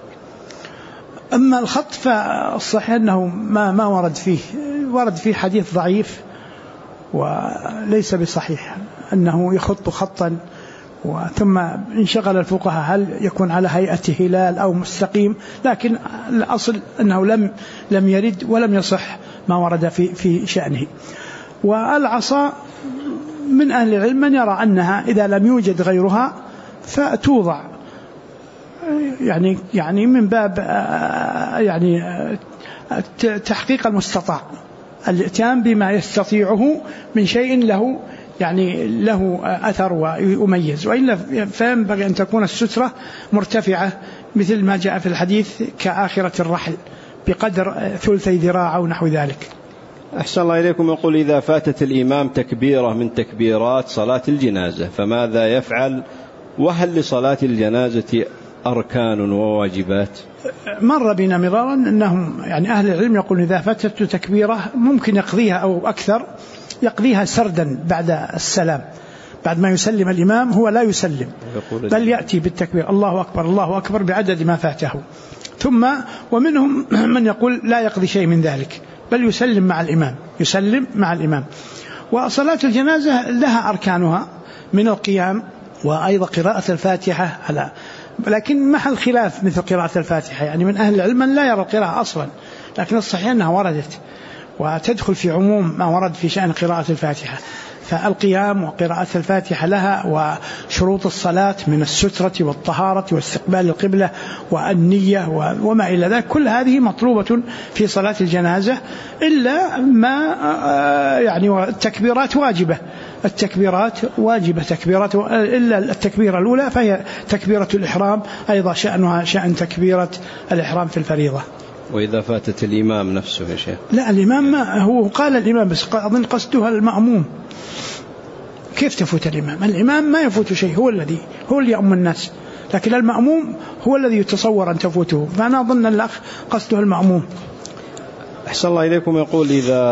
أما الخط فالصحيح أنه ما ورد فيه حديث ضعيف وليس بصحيح أنه يخط خطا، ثم انشغل الفقهاء هل يكون على هيئة هلال أو مستقيم، لكن الأصل أنه لم يرد ولم يصح ما ورد في شأنه. والعصا من أهل العلم من يرى أنها إذا لم يوجد غيرها فتوضع، يعني من باب يعني تحقيق المستطاع، الاتيان بما يستطيعه من شيء له أثر ويميز. وإلا فينبغي أن تكون السترة مرتفعة مثل ما جاء في الحديث كآخرة الرحل بقدر ثلثي ذراع أو نحو ذلك. أحسن الله إليكم. يقول: إذا فاتت الإمام تكبيرة من تكبيرات صلاة الجنازة فماذا يفعل؟ وهل لصلاة الجنازة أركان وواجبات؟ مر بنا مرارا أنهم يعني أهل العلم يقول إذا فاتت تكبيرة ممكن يقضيها أو أكثر، يقضيها سردا بعد السلام، بعد ما يسلم الإمام هو لا يسلم بل يأتي بالتكبير الله أكبر الله أكبر بعدد ما فاته. ثم ومنهم من يقول لا يقضي شيء من ذلك بل يسلم مع الإمام. وصلاة الجنازة لها أركانها من القيام وأيضا قراءة الفاتحة، لكن محل خلاف مثل قراءة الفاتحة، يعني من أهل العلم من لا يرى القراءة أصلا، لكن الصحيح أنها وردت وتدخل في عموم ما ورد في شأن قراءة الفاتحة. فالقيام وقراءة الفاتحة لها، وشروط الصلاة من السترة والطهارة واستقبال القبلة والنية وما إلى ذلك، كل هذه مطلوبة في صلاة الجنازة، إلا ما يعني التكبيرات واجبة، تكبيرات إلا التكبيرة الأولى فهي تكبيرة الإحرام، أيضا شأنها شأن تكبيرة الإحرام في الفريضة. وإذا فاتت الإمام نفسه يا شيخ؟ لا، الإمام ما هو قال الإمام بس أظن قصدها المأموم. كيف تفوت الإمام؟ الإمام ما يفوت شيء، هو اللي يؤم الناس، لكن المأموم هو الذي يتصور أن تفوته، فأنا أظن الأخ قصده المأموم. أحسن الله إليكم. يقول: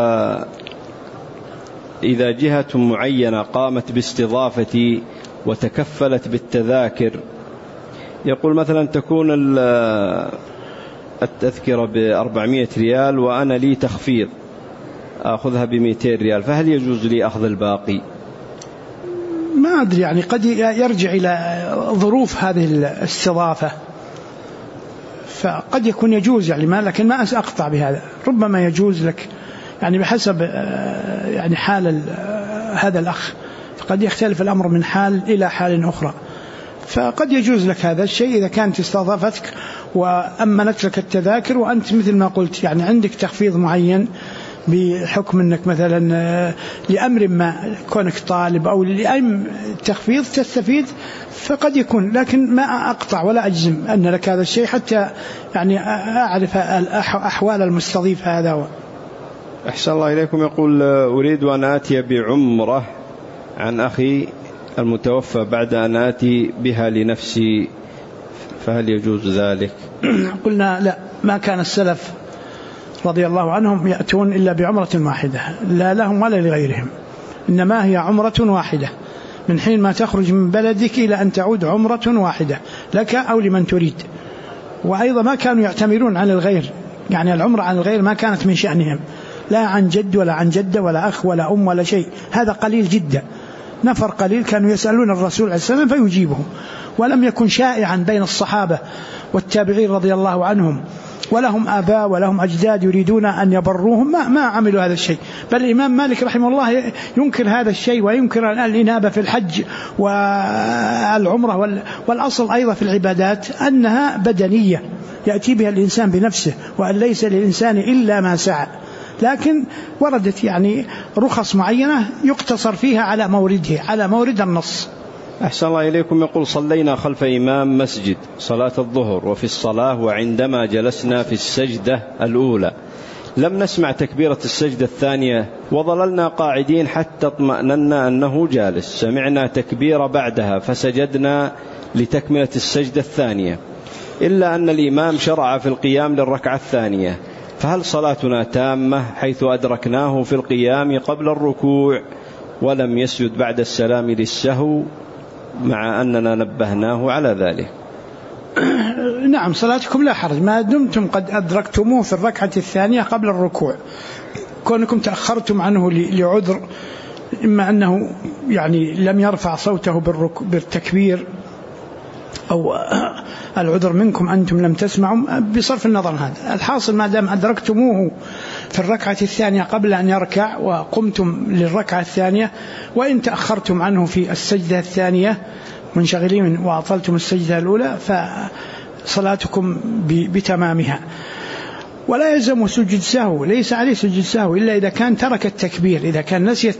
إذا جهة معينة قامت باستضافتي وتكفلت بالتذاكر، يقول مثلا تكون التذكرة ب400 ريال وأنا لي تخفيض أخذها ب200 ريال، فهل يجوز لي أخذ الباقي؟ ما أدري، يعني قد يرجع إلى ظروف هذه الاستضافة، فقد يكون يجوز يعني لكن ما أقطع بهذا، ربما يجوز لك يعني بحسب يعني حال هذا الأخ، فقد يختلف الأمر من حال إلى حال أخرى، فقد يجوز لك هذا الشيء إذا كانت استضافتك وأمنت لك التذاكر وأنت مثل ما قلت يعني عندك تخفيض معين بحكم أنك مثلا لأمر ما كونك طالب أو لأي تخفيض تستفيد، فقد يكون، لكن ما أقطع ولا أجزم أن لك هذا الشيء حتى يعني أعرف أحوال المستضيف هذا. أحسن الله إليكم. يقول: أريد أن آتي بعمرة عن أخي المتوفى بعد أن آتي بها لنفسي، فهل يجوز ذلك؟ قلنا لا، ما كان السلف رضي الله عنهم يأتون إلا بعمرة واحدة، لا لهم ولا لغيرهم، إنما هي عمرة واحدة من حين ما تخرج من بلدك إلى أن تعود، عمرة واحدة لك أو لمن تريد. وأيضا ما كانوا يعتمرون عن الغير، يعني العمرة عن الغير ما كانت من شأنهم، لا عن جد ولا عن جدة ولا أخ ولا أم ولا شيء، هذا قليل جدا، نفر قليل كانوا يسألون الرسول عليه السلام فيجيبهم، ولم يكن شائعا بين الصحابة والتابعين رضي الله عنهم ولهم آباء ولهم أجداد يريدون أن يبروهم ما عملوا هذا الشيء. بل الإمام مالك رحمه الله ينكر هذا الشيء وينكر الإنابة في الحج والعمرة، والأصل أيضا في العبادات أنها بدنية يأتي بها الإنسان بنفسه، وأن ليس للإنسان إلا ما سعى، لكن وردت يعني رخص معينة يقتصر فيها على موردها، على مورد النص. أحسن الله إليكم. يقول: صلينا خلف إمام مسجد صلاة الظهر، وفي الصلاة وعندما جلسنا في السجدة الأولى لم نسمع تكبيرة السجدة الثانية، وظللنا قاعدين حتى اطمأننا أنه جالس، سمعنا تكبير بعدها فسجدنا لتكملة السجدة الثانية، إلا أن الإمام شرع في القيام للركعة الثانية، فهل صلاتنا تامة حيث أدركناه في القيام قبل الركوع ولم يسجد بعد السلام للسهو مع أننا نبهناه على ذلك؟ نعم، صلاتكم لا حرج ما دمتم قد أدركتموه في الركعة الثانية قبل الركوع. كونكم تأخرتم عنه لعذر، إما أنه يعني لم يرفع صوته بالتكبير، أو العذر منكم أنتم لم تسمعوا، بصرف النظر هذا الحاصل ما دام أدركتموه في الركعة الثانية قبل أن يركع وقمتم للركعة الثانية، وإن تأخرتم عنه في السجدة الثانية منشغلين وأطلتم السجدة الأولى فصلاتكم بتمامها. ولا يلزم سجود سهو، ليس عليه سجود سهو إلا إذا كان ترك التكبير، إذا كان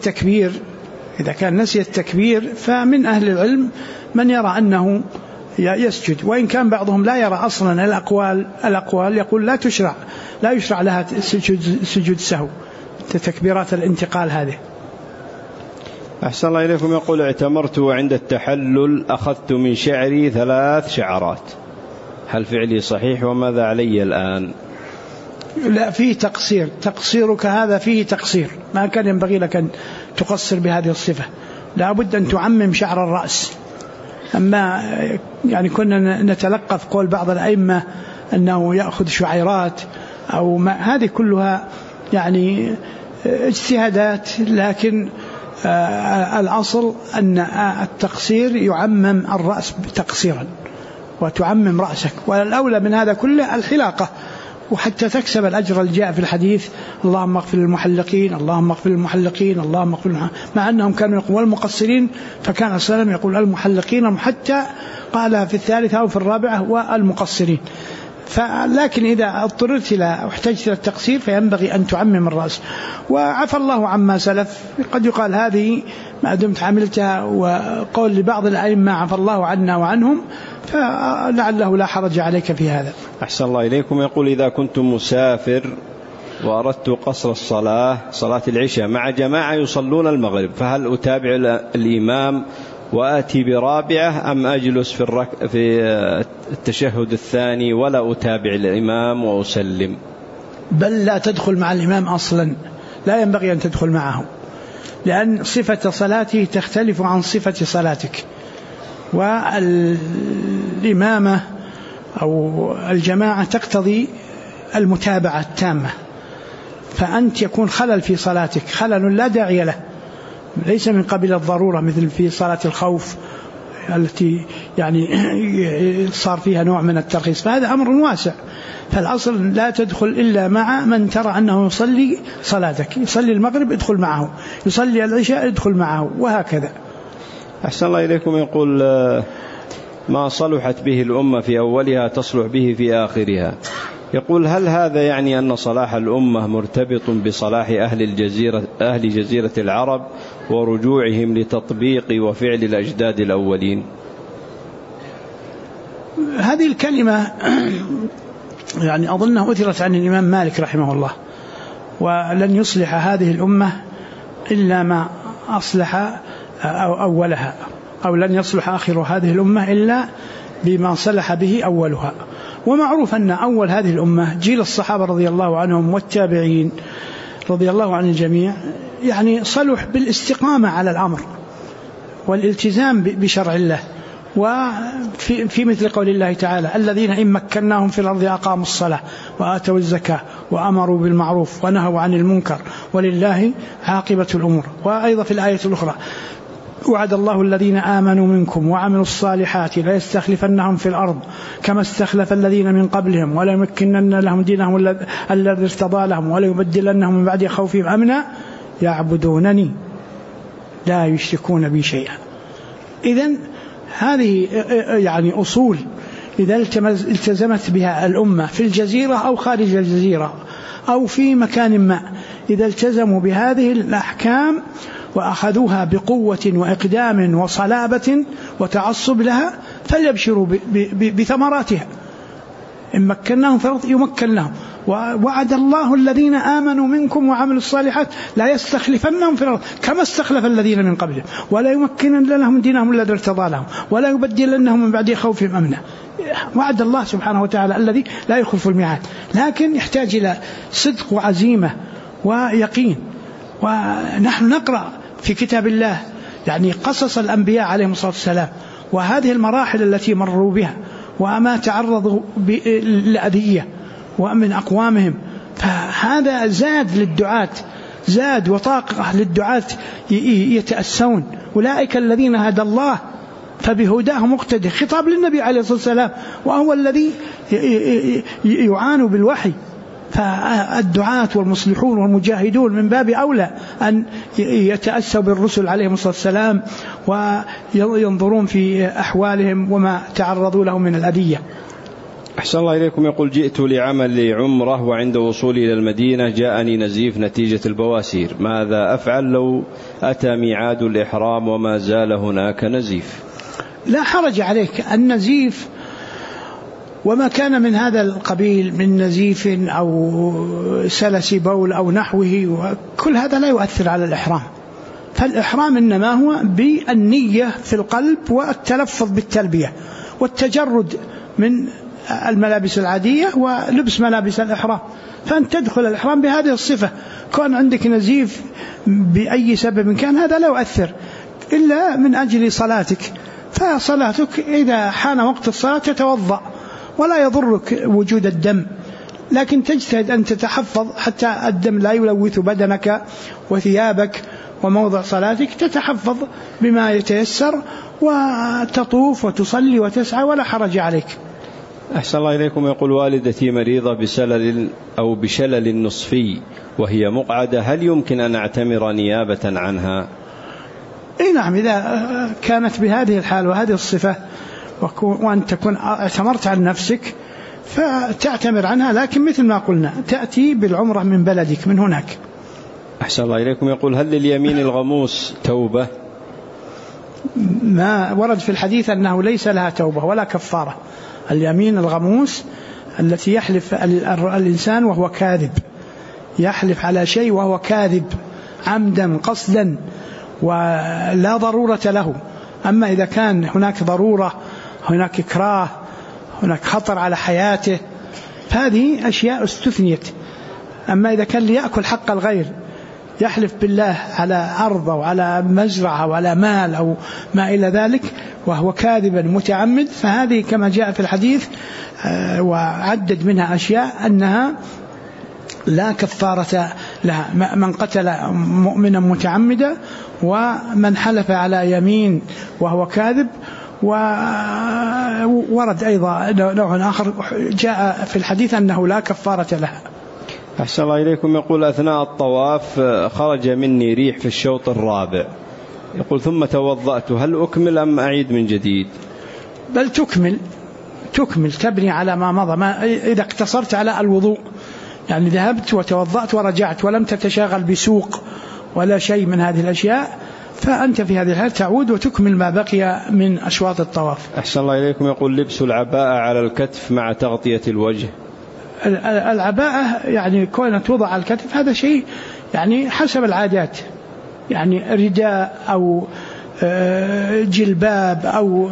نسي التكبير فمن أهل العلم من يرى أنه يسجد، وإن كان بعضهم لا يرى أصلا. الأقوال يقول لا يشرع لها سجود سهو، تكبيرات الانتقال هذه. أحسن الله إليكم. يقول: اعتمرت وعند التحلل أخذت من شعري 3 شعرات، هل فعلي صحيح وماذا علي الآن؟ لا، فيه تقصير، تقصيرك هذا فيه تقصير، ما كان ينبغي لك أن تقصر بهذه الصفة، لا بد أن تعمم شعر الرأس. أما يعني كنا نتلقف قول بعض الأئمة أنه يأخذ شعيرات أو ما، هذه كلها يعني اجتهادات، لكن الأصل أن التقصير يعمم الرأس تقصيرا وتعمم رأسك، والأولى من هذا كله الحلاقة، وحتى تكسب الأجر الجاء في الحديث: اللهم اغفر للمحلقين، اللهم اغفر للمحلقين، اللهم اغفر للمحلقين، مع أنهم كانوا يقولون المقصرين، فكان السلام يقول المحلقين، حتى قالها في الثالثة أو في الرابعة والمقصرين. لكن إذا اضطررت إلى احتجت إلى التقصير فينبغي أن تعمم الرأس. وعفى الله عما سلف، قد يقال هذه ما دمت عملتها، وقول لبعض الأئمة عفى الله عنا وعنهم، فلعله لا حرج عليك في هذا. أحسن الله إليكم. يقول: إذا كنت مسافر وأردت قصر صلاة العشاء مع جماعة يصلون المغرب، فهل أتابع الإمام وآتي برابعة أم أجلس في التشهد الثاني ولا أتابع الإمام وأسلم؟ بل لا تدخل مع الإمام أصلا، لا ينبغي أن تدخل معه، لأن صفة صلاته تختلف عن صفة صلاتك، والإمامة أو الجماعة تقتضي المتابعة التامة، فأنت يكون خلل في صلاتك، خلل لا داعي له، ليس من قبيل الضرورة، مثل في صلاة الخوف التي يعني صار فيها نوع من الترخيص، فهذا أمر واسع. فالأصل لا تدخل إلا مع من ترى أنه يصلي صلاتك، يصلي المغرب ادخل معه، يصلي العشاء ادخل معه، وهكذا. أحسن الله إليكم. يقول: ما صلحت به الأمة في أولها تصلح به في آخرها. يقول: هل هذا يعني أن صلاح الأمة مرتبط بصلاح أهل جزيرة العرب ورجوعهم لتطبيق وفعل الأجداد الأولين؟ هذه الكلمة يعني أظنها أثرت عن الإمام مالك رحمه الله، ولن يصلح هذه الأمة إلا ما أصلح أولها، أو لن يصلح آخر هذه الأمة إلا بما صلح به أولها. ومعروف أن أول هذه الأمة جيل الصحابة رضي الله عنهم والتابعين رضي الله عن الجميع، يعني صلح بالاستقامة على الأمر والالتزام بشرع الله، وفي مثل قول الله تعالى: الذين إن مكناهم في الأرض أقاموا الصلاة وآتوا الزكاة وأمروا بالمعروف ونهوا عن المنكر ولله عاقبة الأمور. وأيضا في الآية الأخرى: وعد الله الذين آمنوا منكم وعملوا الصالحات ليستخلفنهم في الأرض كما استخلف الذين من قبلهم وليمكنن لهم دينهم الذي ارتضى لهم وليبدلنهم من بعد خوفهم أمنا يعبدونني لا يشركون بي شيئا. إذن هذه يعني أصول إذا التزمت بها الأمة في الجزيرة أو خارج الجزيرة أو في مكان ما، إذا التزموا بهذه الأحكام وأخذوها بقوة وإقدام وصلابة وتعصب لها فليبشروا بثمراتها. إن مكناهم في الأرض يمكن لهم. ووعد الله الذين آمنوا منكم وعملوا الصالحات لا يستخلفنهم في الأرض كما استخلف الذين من قبلهم ولا يمكنن لهم دينهم الذي ارتضى لهم ولا يبدلنهم من بعد خوفهم أمنا. وعد الله سبحانه وتعالى الذي لا يخلف الميعاد، لكن يحتاج إلى صدق وعزيمة ويقين. ونحن نقرأ في كتاب الله يعني قصص الأنبياء عليهم الصلاة والسلام وهذه المراحل التي مروا بها وما تعرضوا للأذية ومن أقوامهم، فهذا زاد للدعاة، زاد وطاقة للدعاة يتأسون. أولئك الذين هدى الله فبهداه مقتدي، خطاب للنبي عليه الصلاة والسلام وهو الذي يعانوا بالوحي. فالدعاة والمصلحون والمجاهدون من باب أولى أن يتأسوا بالرسل عليهم الصلاة والسلام وينظرون في أحوالهم وما تعرضوا له من الأذية. أحسن الله إليكم. يقول جئت لعمل عمرة وعند وصولي إلى المدينة جاءني نزيف نتيجة البواسير، ماذا أفعل لو أتى ميعاد الإحرام وما زال هناك نزيف؟ لا حرج عليك. النزيف وما كان من هذا القبيل من نزيف أو سلس بول أو نحوه كل هذا لا يؤثر على الإحرام. فالإحرام إنما هو بالنية في القلب والتلفظ بالتلبية والتجرد من الملابس العادية ولبس ملابس الإحرام. فأن تدخل الإحرام بهذه الصفة. كون عندك نزيف بأي سبب كان هذا لا يؤثر إلا من أجل صلاتك، فصلاتك إذا حان وقت الصلاة تتوضأ ولا يضرك وجود الدم، لكن تجتهد أن تتحفظ حتى الدم لا يلوث بدنك وثيابك وموضع صلاتك، تتحفظ بما يتيسر وتطوف وتصلي وتسعى ولا حرج عليك. أحسن الله إليكم. يقول والدتي مريضة بسلل أو بشلل نصفي وهي مقعدة، هل يمكن أن أعتمر نيابة عنها؟ إيه نعم، إذا كانت بهذه الحال وهذه الصفة وأن تكون اعتمرت عن نفسك فتعتمر عنها، لكن مثل ما قلنا تأتي بالعمرة من بلدك من هناك. أحسن الله إليكم. يقول هل لليمين الغموس توبة؟ ما ورد في الحديث أنه ليس لها توبة ولا كفارة. اليمين الغموس التي يحلف الإنسان وهو كاذب، يحلف على شيء وهو كاذب عمدا قصدا ولا ضرورة له. أما إذا كان هناك ضرورة، هناك إكراه، هناك خطر على حياته، فهذه أشياء استثنيت. أما إذا كان ليأكل حق الغير، يحلف بالله على أرض أو على مزرعة أو على مال أو ما إلى ذلك وهو كاذبا متعمد، فهذه كما جاء في الحديث وعدد منها أشياء أنها لا كفارة لها. من قتل مؤمنا متعمدا ومن حلف على يمين وهو كاذب. وورد أيضا نوع آخر جاء في الحديث أنه لا كفارة لها. أحسن الله إليكم. يقول أثناء الطواف خرج مني ريح في الشوط الرابع، يقول ثم توضأت، هل أكمل أم أعيد من جديد؟ بل تكمل تبني على ما مضى. إذا اقتصرت على الوضوء، يعني ذهبت وتوضأت ورجعت ولم تتشاغل بسوق ولا شيء من هذه الأشياء، فأنت في هذه الحالة تعود وتكمل ما بقي من أشواط الطواف. أحسن الله إليكم. يقول لبس العباءة على الكتف مع تغطية الوجه. العباءة يعني كونها توضع على الكتف هذا شيء يعني حسب العادات، يعني رداء أو جلباب أو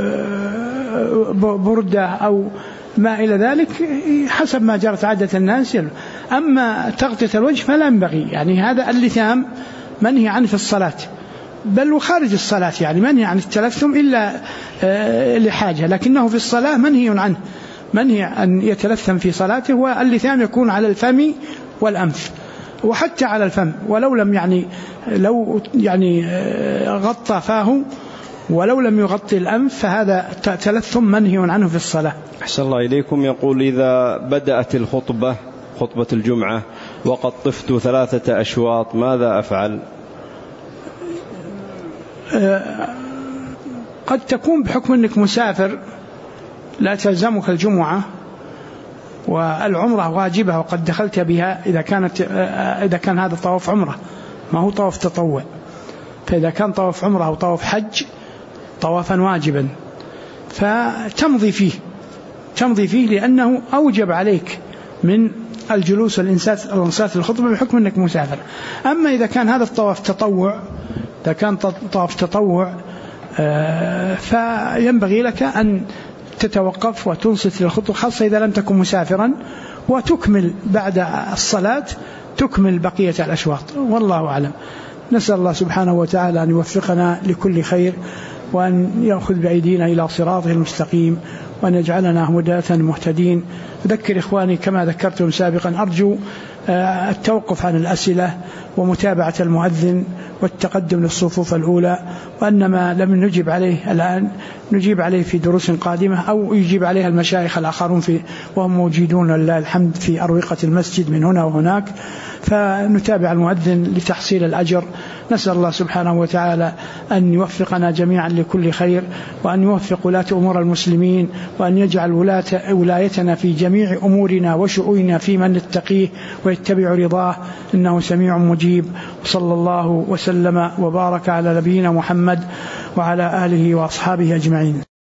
بردة أو ما إلى ذلك حسب ما جرت عادة الناس. أما تغطية الوجه فلا ينبغي، يعني هذا اللثام منهي عنه في الصلاة، بل وخارج الصلاة يعني منهي عن التلثم إلا لحاجة، لكنه في الصلاة منهي عنه، منهي أن يتلثم في صلاته. واللثام يكون على الفم والأنف. وحتى على الفم، ولو لم لو غطى فاه ولو لم يغطي الأنف، فهذا تلثم منهي عنه في الصلاة. أحسن الله إليكم. يقول: إذا بدأت الخطبة، خطبة الجمعة، وقد طفت 3 أشواط ماذا أفعل؟ قد تكون بحكم أنك مسافر لا تلزمك الجمعة والعمرة واجبة وقد دخلت بها، إذا كان هذا طواف عمرة ما هو طواف تطوع، فإذا كان طواف عمرة أو طواف حج طوافا واجبا فتمضي فيه لأنه أوجب عليك من الجلوس والإنصات للخطبة بحكم أنك مسافر. أما إذا كان هذا الطواف تطوع، إذا كان طواف تطوع فينبغي لك أن تتوقف وتنصت للخطبة، خاصة إذا لم تكن مسافرا، وتكمل بعد الصلاة تكمل بقية الأشواط. والله أعلم. نسأل الله سبحانه وتعالى أن يوفقنا لكل خير، وأن يأخذ بأيدينا إلى صراطه المستقيم، وأن يجعلنا هداة مهتدين. أذكر إخواني كما ذكرتهم سابقا، أرجو التوقف عن الأسئلة ومتابعة المؤذن والتقدم للصفوف الأولى، وأنما لم نجيب عليه الآن نجيب عليه في دروس قادمة، أو يجيب عليها المشايخ الآخرون وهم موجودون لله الحمد في أروقة المسجد من هنا وهناك، فنتابع المؤذن لتحصيل الأجر. نسأل الله سبحانه وتعالى أن يوفقنا جميعا لكل خير، وأن يوفق ولاة أمور المسلمين، وأن يجعل ولايتنا في جميع أمورنا وشؤوننا في من نتقيه ويتبع رضاه، إنه سميع مجيب. صلى الله وسلم وبارك على نبينا محمد وعلى آله وأصحابه أجمعين.